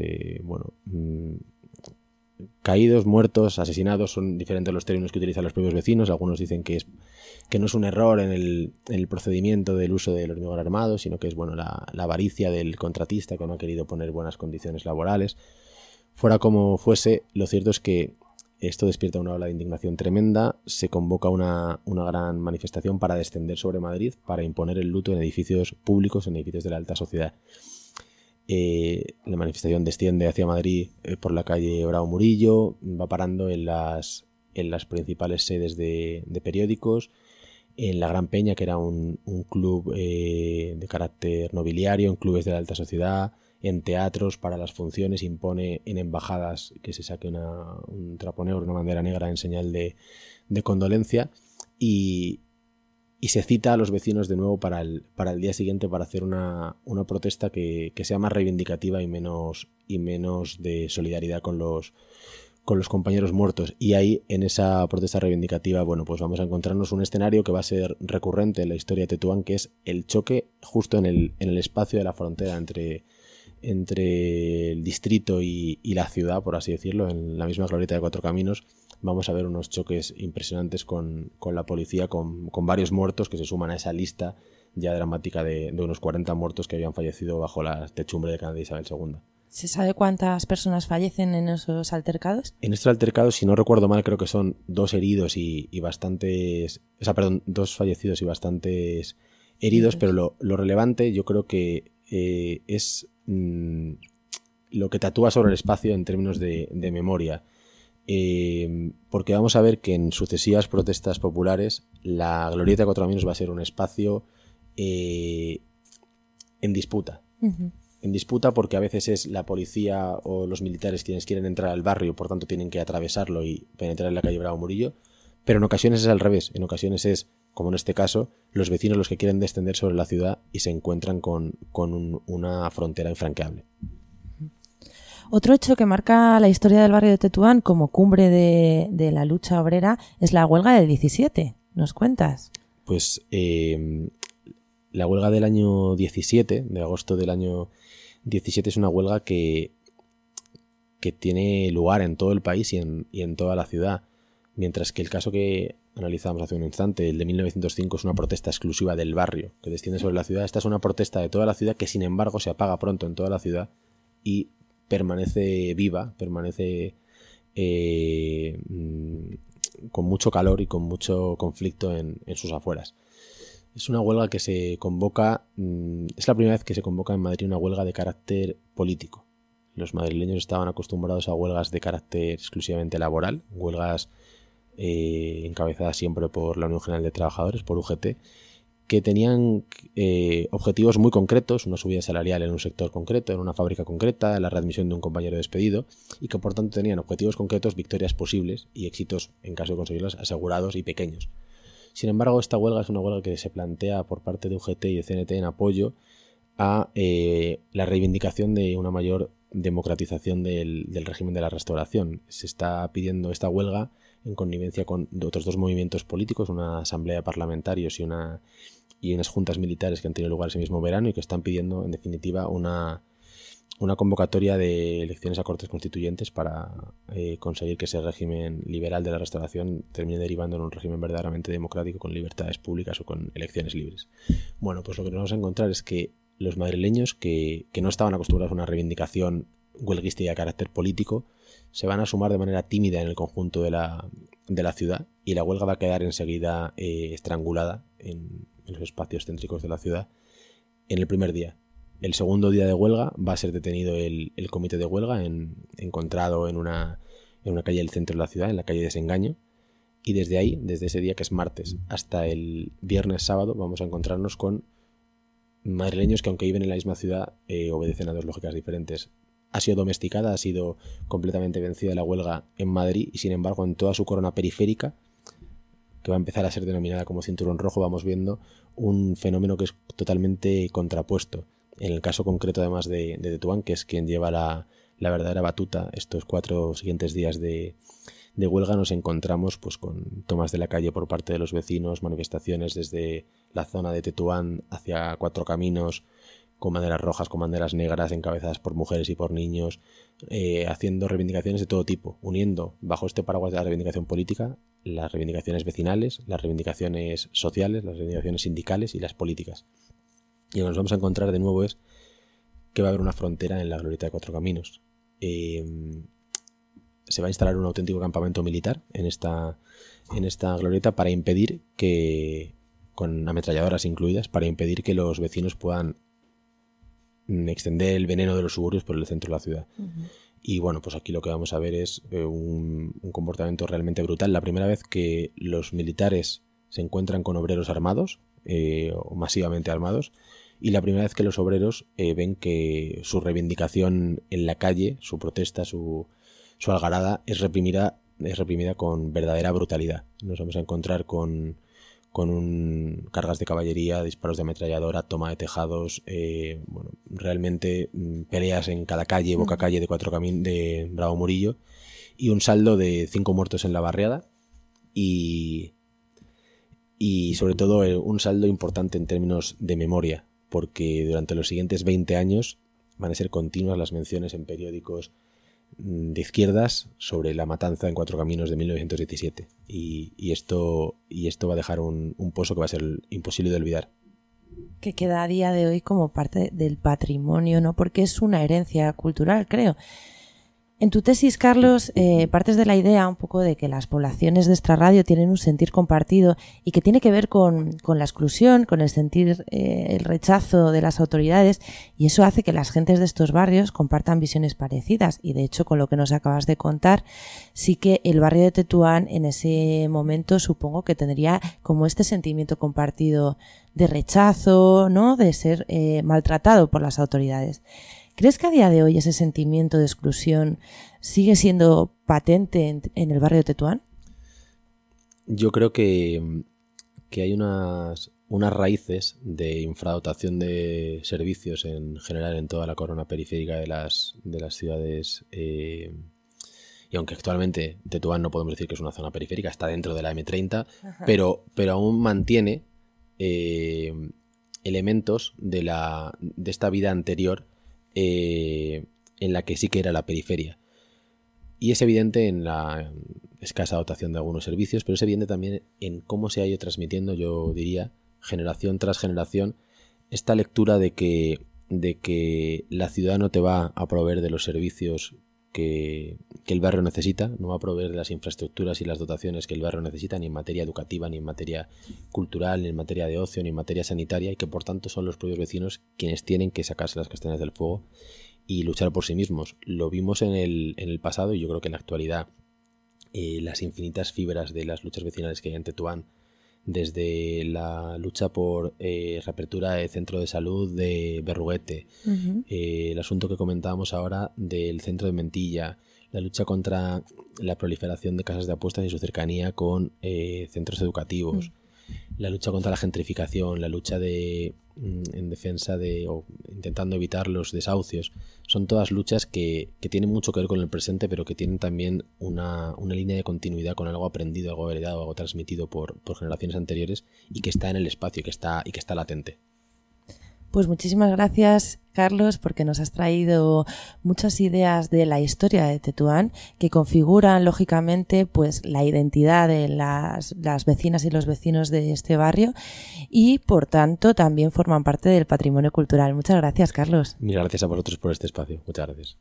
[SPEAKER 10] caídos, muertos, asesinados. Son diferentes los términos que utilizan los propios vecinos. Algunos dicen que no es un error en el procedimiento del uso del hormigón armado, sino que es la avaricia del contratista, que no ha querido poner buenas condiciones laborales. Fuera como fuese, lo cierto es que esto despierta una ola de indignación tremenda. Se convoca una gran manifestación para descender sobre Madrid, para imponer el luto en edificios públicos, en edificios de la alta sociedad. La manifestación desciende hacia Madrid por la calle Bravo Murillo, va parando en las principales sedes de periódicos, en la Gran Peña, que era un club de carácter nobiliario, en clubes de la alta sociedad, en teatros para las funciones, impone en embajadas que se saque un trapo negro, una bandera negra en señal de condolencia, y se cita a los vecinos de nuevo para el día siguiente para hacer una protesta que sea más reivindicativa y menos de solidaridad con los compañeros muertos. Y ahí, en esa protesta reivindicativa, pues vamos a encontrarnos un escenario que va a ser recurrente en la historia de Tetuán, que es el choque justo en el espacio de la frontera entre el distrito y la ciudad, por así decirlo, en la misma glorieta de Cuatro Caminos. Vamos a ver unos choques impresionantes con la policía, con varios muertos que se suman a esa lista ya dramática de unos 40 muertos que habían fallecido bajo la techumbre del canal de Isabel II.
[SPEAKER 9] ¿Se sabe cuántas personas fallecen en esos altercados?
[SPEAKER 10] En estos altercados, si no recuerdo mal, creo que son 2 heridos y bastantes... 2 fallecidos y bastantes heridos, pero lo relevante yo creo que es lo que tatúa sobre el espacio en términos de memoria. Porque vamos a ver que en sucesivas protestas populares la Glorieta de Cuatro Caminos va a ser un espacio en disputa. En disputa porque a veces es la policía o los militares quienes quieren entrar al barrio, por tanto tienen que atravesarlo y penetrar en la calle Bravo Murillo, pero en ocasiones es al revés, en ocasiones es, como en este caso, los vecinos los que quieren descender sobre la ciudad y se encuentran con una frontera infranqueable.
[SPEAKER 9] Otro hecho que marca la historia del barrio de Tetuán como cumbre de la lucha obrera es la huelga del 17. ¿Nos cuentas?
[SPEAKER 10] Pues la huelga del año 17, de agosto del año 17, es una huelga que tiene lugar en todo el país y en toda la ciudad, mientras que el caso que analizábamos hace un instante, el de 1905, es una protesta exclusiva del barrio que desciende sobre la ciudad. Esta es una protesta de toda la ciudad que, sin embargo, se apaga pronto en toda la ciudad y permanece viva, permanece con mucho calor y con mucho conflicto en sus afueras. Es una huelga que se convoca, es la primera vez que se convoca en Madrid una huelga de carácter político. Los madrileños estaban acostumbrados a huelgas de carácter exclusivamente laboral, huelgas encabezadas siempre por la Unión General de Trabajadores, por UGT, que tenían objetivos muy concretos, una subida salarial en un sector concreto, en una fábrica concreta, la readmisión de un compañero despedido, y que por tanto tenían objetivos concretos, victorias posibles y éxitos, en caso de conseguirlos, asegurados y pequeños. Sin embargo, esta huelga es una huelga que se plantea por parte de UGT y de CNT en apoyo a la reivindicación de una mayor democratización del régimen de la Restauración. Se está pidiendo esta huelga en connivencia con otros dos movimientos políticos, una asamblea de parlamentarios y unas juntas militares que han tenido lugar ese mismo verano y que están pidiendo, en definitiva, una convocatoria de elecciones a Cortes Constituyentes para conseguir que ese régimen liberal de la Restauración termine derivando en un régimen verdaderamente democrático con libertades públicas o con elecciones libres. Bueno, pues lo que nos vamos a encontrar es que los madrileños que no estaban acostumbrados a una reivindicación huelguística de carácter político se van a sumar de manera tímida en el conjunto de la ciudad y la huelga va a quedar enseguida estrangulada en los espacios céntricos de la ciudad en el primer día. El segundo día de huelga va a ser detenido el comité de huelga encontrado en una calle del centro de la ciudad, en la calle Desengaño, y desde ahí, desde ese día que es martes hasta el viernes sábado, vamos a encontrarnos con madrileños que, aunque viven en la misma ciudad, obedecen a dos lógicas diferentes. Ha sido domesticada, ha sido completamente vencida la huelga en Madrid y, sin embargo, en toda su corona periférica, que va a empezar a ser denominada como cinturón rojo, vamos viendo un fenómeno que es totalmente contrapuesto. En el caso concreto, además de Tetuán, que es quien lleva la verdadera batuta estos 4 siguientes días de huelga, nos encontramos pues con tomas de la calle por parte de los vecinos, manifestaciones desde la zona de Tetuán hacia Cuatro Caminos, con banderas rojas, con banderas negras, encabezadas por mujeres y por niños, haciendo reivindicaciones de todo tipo, uniendo bajo este paraguas de la reivindicación política las reivindicaciones vecinales, las reivindicaciones sociales, las reivindicaciones sindicales y las políticas. Y lo que nos vamos a encontrar de nuevo es que va a haber una frontera en la Glorieta de Cuatro Caminos. Se va a instalar un auténtico campamento militar en esta glorieta para impedir que, con ametralladoras incluidas, para impedir que los vecinos puedan extender el veneno de los suburbios por el centro de la ciudad. Uh-huh. Y bueno, pues aquí lo que vamos a ver es un comportamiento realmente brutal. La primera vez que los militares se encuentran con obreros armados, o masivamente armados, y la primera vez que los obreros ven que su reivindicación en la calle, su protesta, su algarada es reprimida con verdadera brutalidad. Nos vamos a encontrar con cargas de caballería, disparos de ametralladora, toma de tejados, realmente peleas en cada calle, boca calle de Bravo Murillo, y un saldo de 5 muertos en la barriada y sobre todo un saldo importante en términos de memoria, porque durante los siguientes 20 años van a ser continuas las menciones en periódicos de izquierdas sobre la matanza en Cuatro Caminos de 1917 y esto va a dejar un pozo que va a ser imposible de olvidar,
[SPEAKER 9] que queda a día de hoy como parte del patrimonio, ¿no? Porque es una herencia cultural, creo. En tu tesis, Carlos, partes de la idea un poco de que las poblaciones de extrarradio tienen un sentir compartido y que tiene que ver con la exclusión, con el sentir el rechazo de las autoridades, y eso hace que las gentes de estos barrios compartan visiones parecidas. Y de hecho, con lo que nos acabas de contar, sí que el barrio de Tetuán en ese momento supongo que tendría como este sentimiento compartido de rechazo, ¿no?, de ser maltratado por las autoridades. ¿Crees que a día de hoy ese sentimiento de exclusión sigue siendo patente en el barrio de Tetuán?
[SPEAKER 10] Yo creo que hay unas raíces de infradotación de servicios en general en toda la corona periférica de las ciudades, y aunque actualmente Tetuán no podemos decir que es una zona periférica, está dentro de la M30, pero aún mantiene elementos de esta vida anterior en la que sí que era la periferia. Y es evidente en la escasa dotación de algunos servicios, pero es evidente también en cómo se ha ido transmitiendo, yo diría, generación tras generación, esta lectura de que la ciudad no te va a proveer de los servicios que el barrio necesita, no va a proveer de las infraestructuras y las dotaciones que el barrio necesita, ni en materia educativa, ni en materia cultural, ni en materia de ocio, ni en materia sanitaria, y que por tanto son los propios vecinos quienes tienen que sacarse las castañas del fuego y luchar por sí mismos. Lo vimos en el pasado, y yo creo que en la actualidad las infinitas fibras de las luchas vecinales que hay en Tetuán, desde la lucha por reapertura de centro de salud de Berruguete, el asunto que comentábamos ahora del centro de Mentilla, la lucha contra la proliferación de casas de apuestas y su cercanía con centros educativos, la lucha contra la gentrificación, la lucha en defensa o intentando evitar los desahucios, son todas luchas que tienen mucho que ver con el presente, pero que tienen también una línea de continuidad con algo aprendido, algo heredado, algo transmitido por generaciones anteriores, y que está en el espacio y que está latente.
[SPEAKER 9] Pues muchísimas gracias, Carlos, porque nos has traído muchas ideas de la historia de Tetuán que configuran, lógicamente, pues la identidad de las vecinas y los vecinos de este barrio y, por tanto, también forman parte del patrimonio cultural. Muchas gracias, Carlos.
[SPEAKER 10] Mil gracias a vosotros por este espacio. Muchas gracias.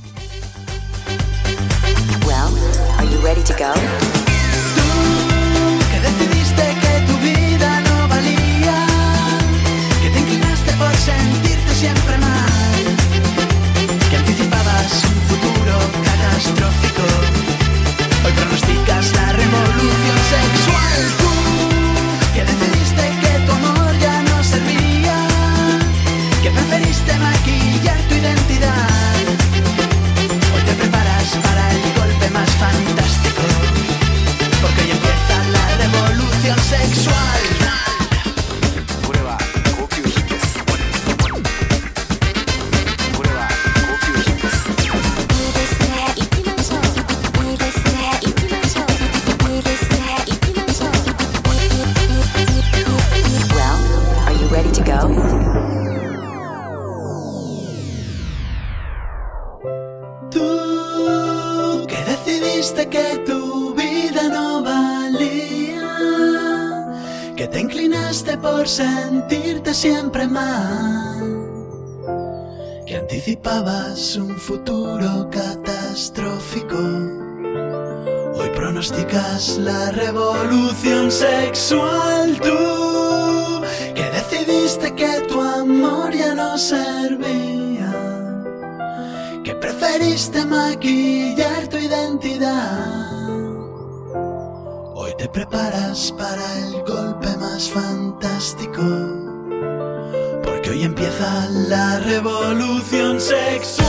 [SPEAKER 11] Well, are you ready to go?
[SPEAKER 6] Tú, que decidiste que tu vida no valía, que te inclinaste por sentirte siempre mal, que anticipabas un futuro catastrófico, hoy pronosticas la revolución sexual. Tú, que decidiste que tu amor ya no servía, que preferiste maquillar tu identidad, hoy te preparas para el golpe más fantástico, porque hoy empieza la revolución sexual. Tú que decidiste que tu vida no valía, que te inclinaste por sentirte siempre mal, que anticipabas un futuro catastrófico, hoy pronosticas la revolución sexual. Tú que decidiste que tu amor ya no servía, que preferiste maquillar tu identidad, hoy te preparas para el golpe más fantástico, porque hoy empieza la revolución sexual.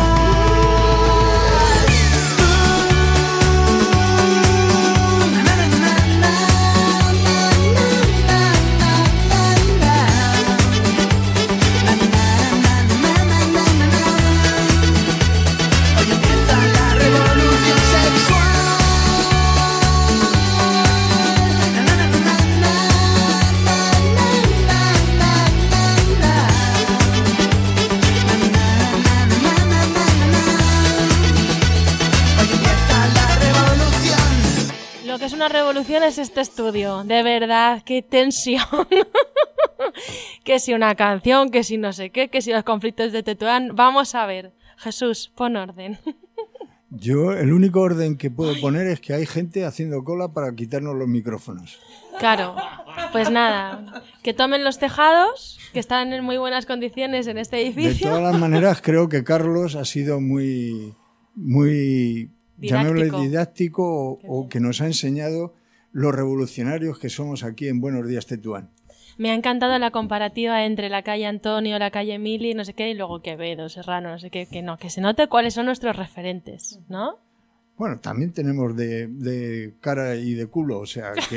[SPEAKER 2] Es una revolución, es este estudio, de verdad, qué tensión. Que si una canción, que si no sé qué, que si los conflictos de Tetuán. Vamos a ver, Jesús, pon orden.
[SPEAKER 3] Yo el único orden que puedo poner es que hay gente haciendo cola para quitarnos los micrófonos.
[SPEAKER 2] Claro, pues nada, que tomen los tejados, que están en muy buenas condiciones en este edificio.
[SPEAKER 3] De todas las maneras, creo que Carlos ha sido muy llamémosle didáctico o que nos ha enseñado los revolucionarios que somos aquí en Buenos Días Tetuán.
[SPEAKER 2] Me ha encantado la comparativa entre la calle Antonio, la calle Mili, no sé qué, y luego Quevedo, Serrano, no sé qué, que se note cuáles son nuestros referentes, ¿no?
[SPEAKER 3] Bueno, también tenemos de cara y de culo, o sea que...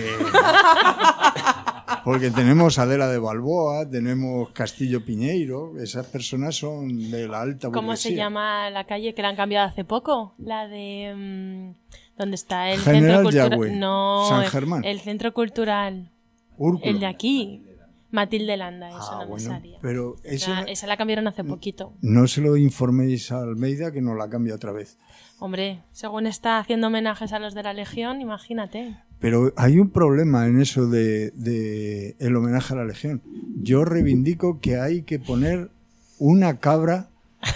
[SPEAKER 3] Porque tenemos Adela de Balboa, tenemos Castillo Piñeiro, esas personas son de la alta burguesía.
[SPEAKER 2] ¿Cómo se llama la calle que la han cambiado hace poco? La de... ¿dónde está? El
[SPEAKER 3] General
[SPEAKER 2] Centro Cultural.
[SPEAKER 3] Yagüe,
[SPEAKER 2] No,
[SPEAKER 3] San Germán.
[SPEAKER 2] El Centro Cultural.
[SPEAKER 3] Úrculo.
[SPEAKER 2] El de aquí. Matilde Landa, eso no me
[SPEAKER 3] bueno,
[SPEAKER 2] salía.
[SPEAKER 3] pero
[SPEAKER 2] esa la cambiaron hace poquito.
[SPEAKER 3] No se lo informéis a Almeida que nos la cambia otra vez.
[SPEAKER 2] Hombre, según está haciendo homenajes a los de la Legión, imagínate.
[SPEAKER 3] Pero hay un problema en eso de el homenaje a la Legión. Yo reivindico que hay que poner una cabra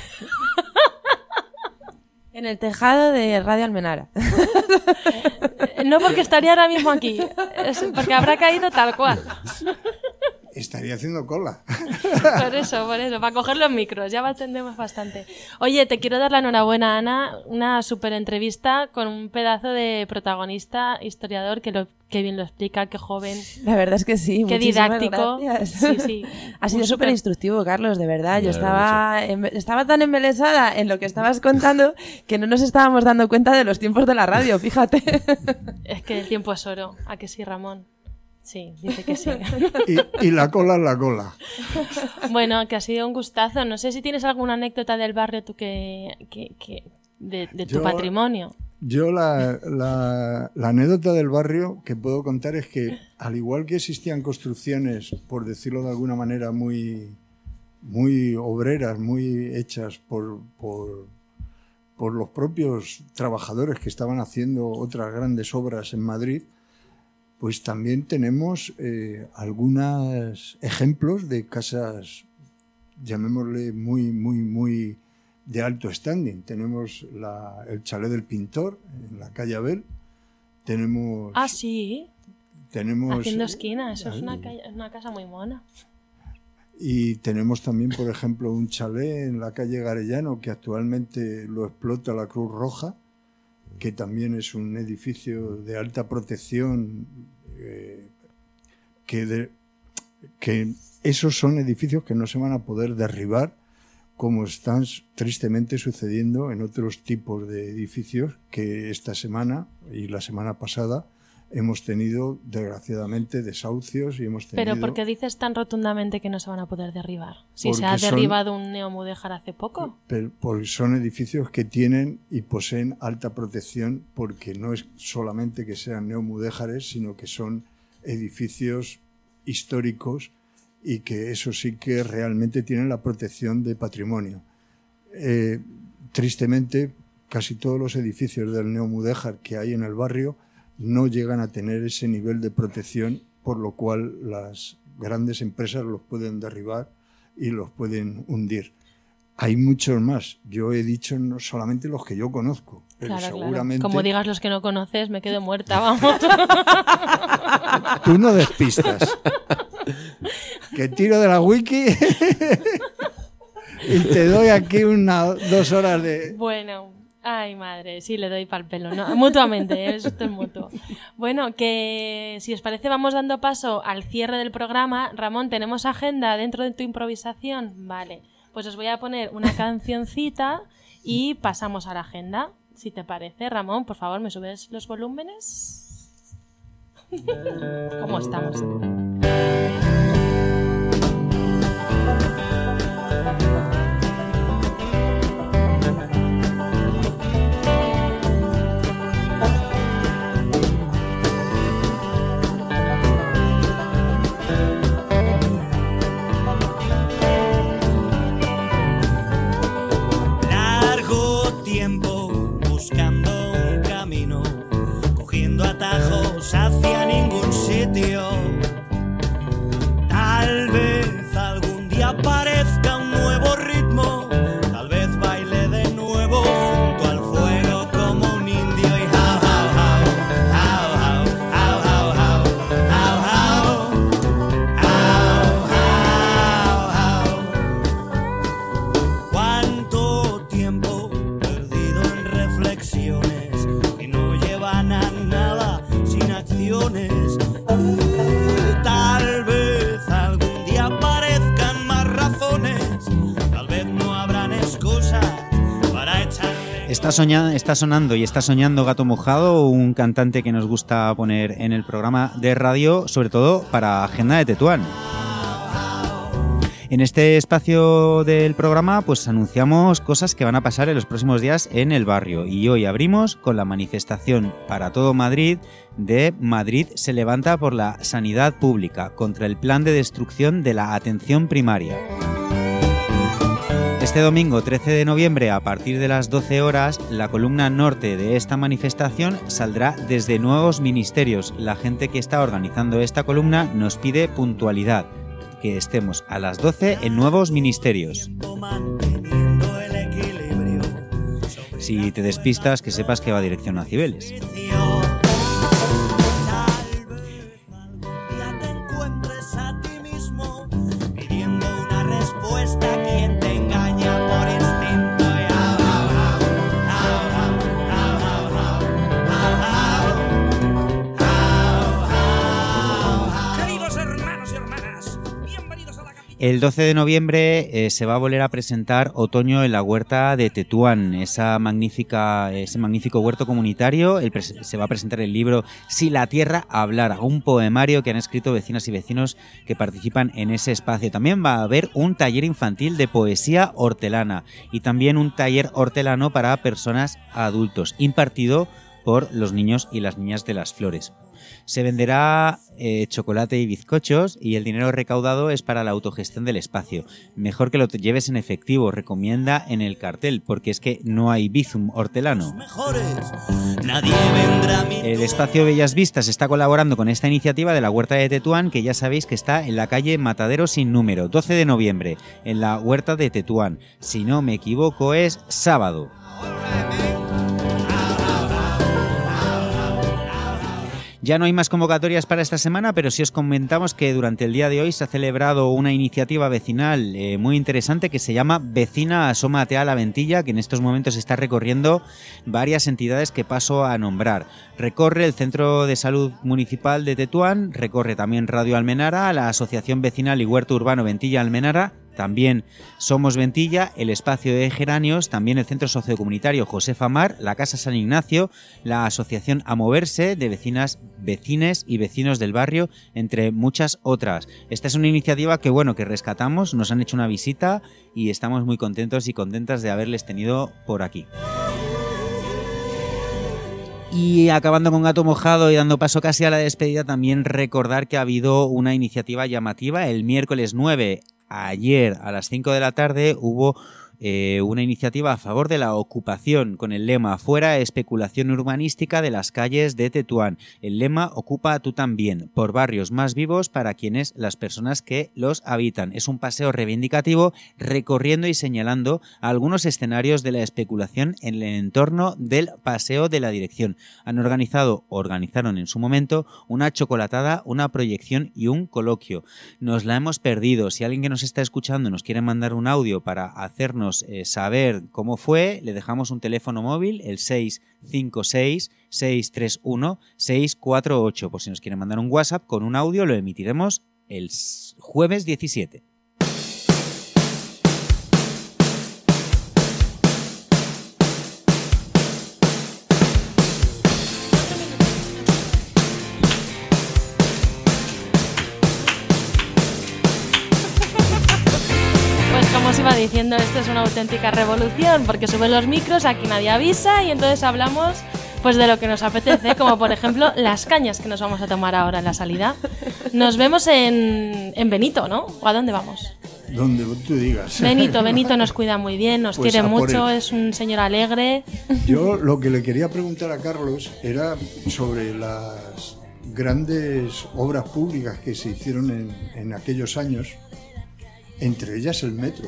[SPEAKER 9] en el tejado de Radio Almenara.
[SPEAKER 2] No porque estaría ahora mismo aquí, es porque habrá caído tal cual.
[SPEAKER 3] Estaría haciendo cola.
[SPEAKER 2] Por eso, para coger los micros, ya atendemos bastante. Oye, te quiero dar la enhorabuena, Ana, una súper entrevista con un pedazo de protagonista, historiador, que bien lo explica, qué joven.
[SPEAKER 9] La verdad es que sí,
[SPEAKER 2] qué didáctico.
[SPEAKER 9] Sí. Ha sido súper instructivo, Carlos, de verdad. Yo estaba tan embelesada en lo que estabas contando que no nos estábamos dando cuenta de los tiempos de la radio, fíjate.
[SPEAKER 2] Es que el tiempo es oro, ¿a que sí, Ramón? Sí, dice que sí.
[SPEAKER 3] Y la cola es la cola.
[SPEAKER 2] Bueno, que ha sido un gustazo. No sé si tienes alguna anécdota del barrio tú de tu patrimonio.
[SPEAKER 3] Yo la anécdota del barrio que puedo contar es que, al igual que existían construcciones, por decirlo de alguna manera, muy obreras, muy hechas por los propios trabajadores que estaban haciendo otras grandes obras en Madrid, pues también tenemos algunos ejemplos de casas, llamémosle muy de alto standing. Tenemos el chalet del pintor en la calle Abel. Tenemos...
[SPEAKER 2] Ah, sí.
[SPEAKER 3] Tenemos...
[SPEAKER 2] Haciendo esquina, eso es una casa muy mona.
[SPEAKER 3] Y tenemos también, por ejemplo, un chalet en la calle Garellano que actualmente lo explota la Cruz Roja, que también es un edificio de alta protección, que esos son edificios que no se van a poder derribar, como están tristemente sucediendo en otros tipos de edificios que esta semana y la semana pasada hemos tenido, desgraciadamente, desahucios y hemos tenido...
[SPEAKER 2] ¿Pero por qué dices tan rotundamente que no se van a poder derribar? Si se ha derribado un neomudéjar hace poco.
[SPEAKER 3] Porque son edificios que tienen y poseen alta protección, porque no es solamente que sean neomudéjares, sino que son edificios históricos y que eso sí que realmente tienen la protección de patrimonio. Tristemente, casi todos los edificios del neomudéjar que hay en el barrio no llegan a tener ese nivel de protección, por lo cual las grandes empresas los pueden derribar y los pueden hundir. Hay muchos más. Yo he dicho no solamente los que yo conozco, pero
[SPEAKER 2] claro,
[SPEAKER 3] seguramente...
[SPEAKER 2] Claro. Como digas los que no conoces, me quedo muerta, vamos.
[SPEAKER 3] Tú no despistas. Que tiro de la wiki y te doy aquí 2 horas de...
[SPEAKER 2] Bueno... Ay, madre, sí, le doy pa'l pelo, ¿no? Mutuamente, esto es mutuo. Bueno, que si os parece vamos dando paso al cierre del programa. Ramón, ¿tenemos agenda dentro de tu improvisación? Vale, pues os voy a poner una cancioncita y pasamos a la agenda, si te parece. Ramón, por favor, ¿me subes los volúmenes? ¿Cómo estamos?
[SPEAKER 7] Hacia ningún sitio,
[SPEAKER 6] excusa para echar.
[SPEAKER 1] Está sonando y está soñando Gato Mojado, un cantante que nos gusta poner en el programa de radio, sobre todo para Agenda de Tetuán. En este espacio del programa pues anunciamos cosas que van a pasar en los próximos días en el barrio, y hoy abrimos con la manifestación para todo Madrid de Madrid se levanta por la sanidad pública contra el plan de destrucción de la atención primaria. Este domingo 13 de noviembre, a partir de las 12 horas, la columna norte de esta manifestación saldrá desde Nuevos Ministerios. La gente que está organizando esta columna nos pide puntualidad, que estemos a las 12 en Nuevos Ministerios. Si te despistas, que sepas que va dirección a Cibeles. El 12 de noviembre se va a volver a presentar Otoño en la Huerta de Tetuán, ese magnífico huerto comunitario. Se va a presentar el libro Si la tierra hablara, un poemario que han escrito vecinas y vecinos que participan en ese espacio. También va a haber un taller infantil de poesía hortelana y también un taller hortelano para personas adultos, impartido por los niños y las niñas de las flores. Se venderá chocolate y bizcochos y el dinero recaudado es para la autogestión del espacio. Mejor que lo lleves en efectivo, recomienda en el cartel, porque es que no hay bizum hortelano. El espacio Bellas Vistas está colaborando con esta iniciativa de la Huerta de Tetuán, que ya sabéis que está en la calle Matadero sin número, 12 de noviembre, en la Huerta de Tetuán. Si no me equivoco es sábado. Ya no hay más convocatorias para esta semana, pero sí os comentamos que durante el día de hoy se ha celebrado una iniciativa vecinal muy interesante que se llama Vecina Asómate a la Ventilla, que en estos momentos está recorriendo varias entidades que paso a nombrar. Recorre el Centro de Salud Municipal de Tetuán, recorre también Radio Almenara, la Asociación Vecinal y Huerto Urbano Ventilla Almenara, también Somos Ventilla, el Espacio de Geranios, también el Centro Sociocomunitario Josefa Mar, la Casa San Ignacio, la Asociación A Moverse de vecinas, vecines y vecinos del barrio, entre muchas otras. Esta es una iniciativa que rescatamos, nos han hecho una visita y estamos muy contentos y contentas de haberles tenido por aquí. Y acabando con Gato Mojado y dando paso casi a la despedida, también recordar que ha habido una iniciativa llamativa el miércoles 9. Ayer a las 5 de la tarde hubo una iniciativa a favor de la ocupación con el lema Fuera especulación urbanística de las calles de Tetuán. El lema Ocupa tú también, por barrios más vivos para quienes las personas que los habitan. Es un paseo reivindicativo recorriendo y señalando algunos escenarios de la especulación en el entorno del Paseo de la Dirección. Organizaron en su momento una chocolatada, una proyección y un coloquio. Nos la hemos perdido. Si alguien que nos está escuchando nos quiere mandar un audio para hacernos saber cómo fue, le dejamos un teléfono móvil, el 656-631-648. Por si nos quieren mandar un WhatsApp con un audio, lo emitiremos el jueves 17.
[SPEAKER 2] Iba diciendo, esto es una auténtica revolución porque suben los micros, aquí nadie avisa y entonces hablamos pues de lo que nos apetece, como por ejemplo las cañas que nos vamos a tomar ahora en la salida. Nos vemos en Benito, ¿no? ¿O a dónde vamos?
[SPEAKER 3] Donde tú digas.
[SPEAKER 2] Benito nos cuida muy bien, nos quiere mucho, es un señor alegre.
[SPEAKER 3] Yo lo que le quería preguntar a Carlos era sobre las grandes obras públicas que se hicieron en aquellos años, entre ellas el metro.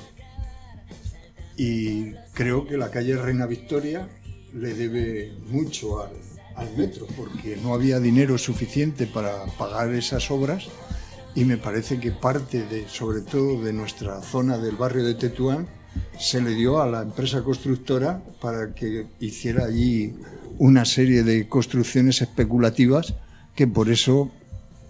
[SPEAKER 3] Y creo que la calle Reina Victoria le debe mucho al metro, porque no había dinero suficiente para pagar esas obras, y me parece que parte sobre todo de nuestra zona del barrio de Tetuán se le dio a la empresa constructora para que hiciera allí una serie de construcciones especulativas, que por eso,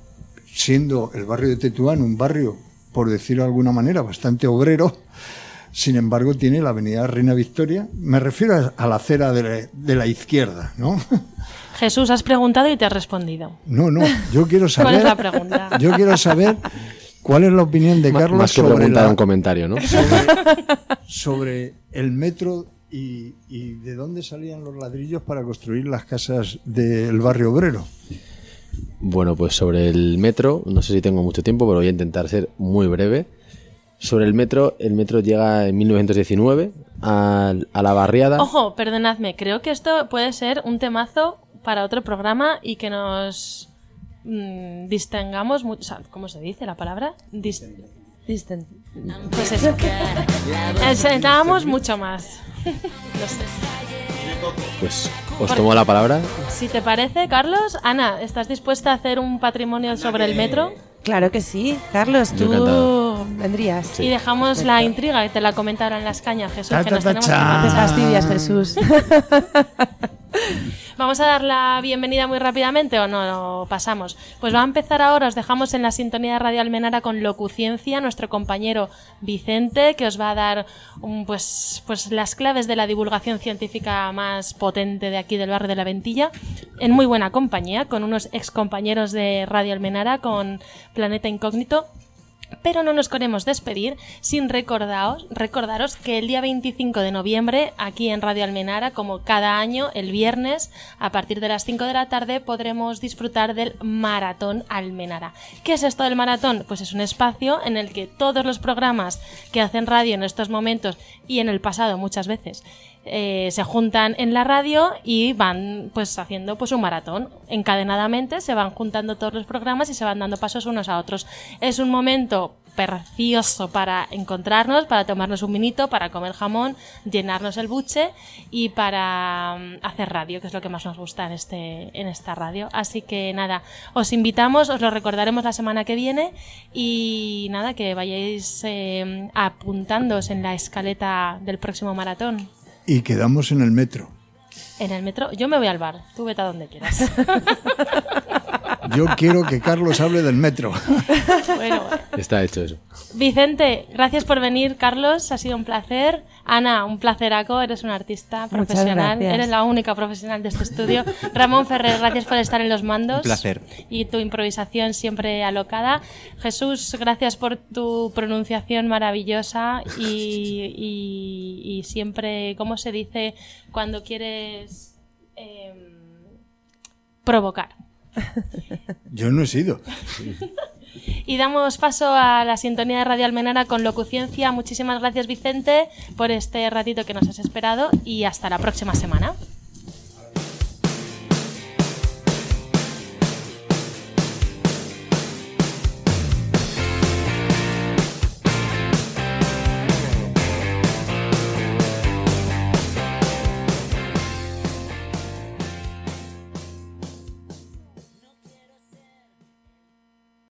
[SPEAKER 3] siendo el barrio de Tetuán un barrio, por decirlo de alguna manera, bastante obrero, Sin embargo, tiene la avenida Reina Victoria. Me refiero a la acera de la izquierda, ¿no?
[SPEAKER 2] Jesús, has preguntado y te has respondido.
[SPEAKER 3] No, yo quiero saber...
[SPEAKER 2] ¿Cuál es la pregunta?
[SPEAKER 3] Yo quiero saber cuál es la opinión de Carlos
[SPEAKER 10] más que
[SPEAKER 3] sobre
[SPEAKER 10] preguntar un comentario, ¿no?
[SPEAKER 3] sobre el metro y de dónde salían los ladrillos para construir las casas del barrio obrero.
[SPEAKER 10] Bueno, pues sobre el metro, no sé si tengo mucho tiempo, pero voy a intentar ser muy breve. Sobre el metro llega en 1919 a la barriada.
[SPEAKER 2] Ojo, perdonadme, creo que esto puede ser un temazo para otro programa y que nos distengamos mucho. O sea, ¿cómo se dice la palabra? Pues eso. Distengamos mucho más. No sé.
[SPEAKER 10] Pues os tomo la palabra.
[SPEAKER 2] Si te parece, Carlos, Ana, ¿estás dispuesta a hacer un patrimonio sobre el metro?
[SPEAKER 9] Claro que sí, Carlos, tú vendrías.
[SPEAKER 2] Sí. Y dejamos la intriga, que te la comentaron las cañas, Jesús, que nos tenemos que
[SPEAKER 9] Te
[SPEAKER 2] marchar.
[SPEAKER 9] fastidias, Jesús.
[SPEAKER 2] ¿Vamos a dar la bienvenida muy rápidamente o no pasamos? Pues va a empezar ahora, os dejamos en la sintonía de Radio Almenara con Locuciencia, nuestro compañero Vicente, que os va a dar pues las claves de la divulgación científica más potente de aquí del barrio de la Ventilla, en muy buena compañía, con unos excompañeros de Radio Almenara, con Planeta Incógnito. Pero no nos queremos despedir sin recordaros que el día 25 de noviembre, aquí en Radio Almenara, como cada año, el viernes, a partir de las 5 de la tarde, podremos disfrutar del Maratón Almenara. ¿Qué es esto del maratón? Pues es un espacio en el que todos los programas que hacen radio en estos momentos y en el pasado muchas veces se juntan en la radio y van pues haciendo pues un maratón. Encadenadamente se van juntando todos los programas y se van dando pasos unos a otros. Es un momento precioso para encontrarnos, para tomarnos un vinito, para comer jamón, llenarnos el buche y para hacer radio, que es lo que más nos gusta en esta radio. Así que nada, os invitamos, os lo recordaremos la semana que viene y nada, que vayáis apuntándoos en la escaleta del próximo maratón.
[SPEAKER 3] Y quedamos en el metro.
[SPEAKER 2] En el metro, yo me voy al bar, tú vete a donde quieras.
[SPEAKER 3] Yo quiero que Carlos hable del metro.
[SPEAKER 2] Bueno.
[SPEAKER 10] Está hecho eso.
[SPEAKER 2] Vicente, gracias por venir, Carlos, ha sido un placer. Ana, un placeraco, eres un artista profesional, eres la única profesional de este estudio. Ramón Ferrer, gracias por estar en los mandos.
[SPEAKER 1] Un placer.
[SPEAKER 2] Y tu improvisación siempre alocada. Jesús, gracias por tu pronunciación maravillosa y siempre, ¿cómo se dice cuando quieres provocar?
[SPEAKER 3] Yo no he sido.
[SPEAKER 2] Y damos paso a la sintonía de Radio Almenara con Locuciencia. Muchísimas gracias, Vicente, por este ratito que nos has esperado y hasta la próxima semana.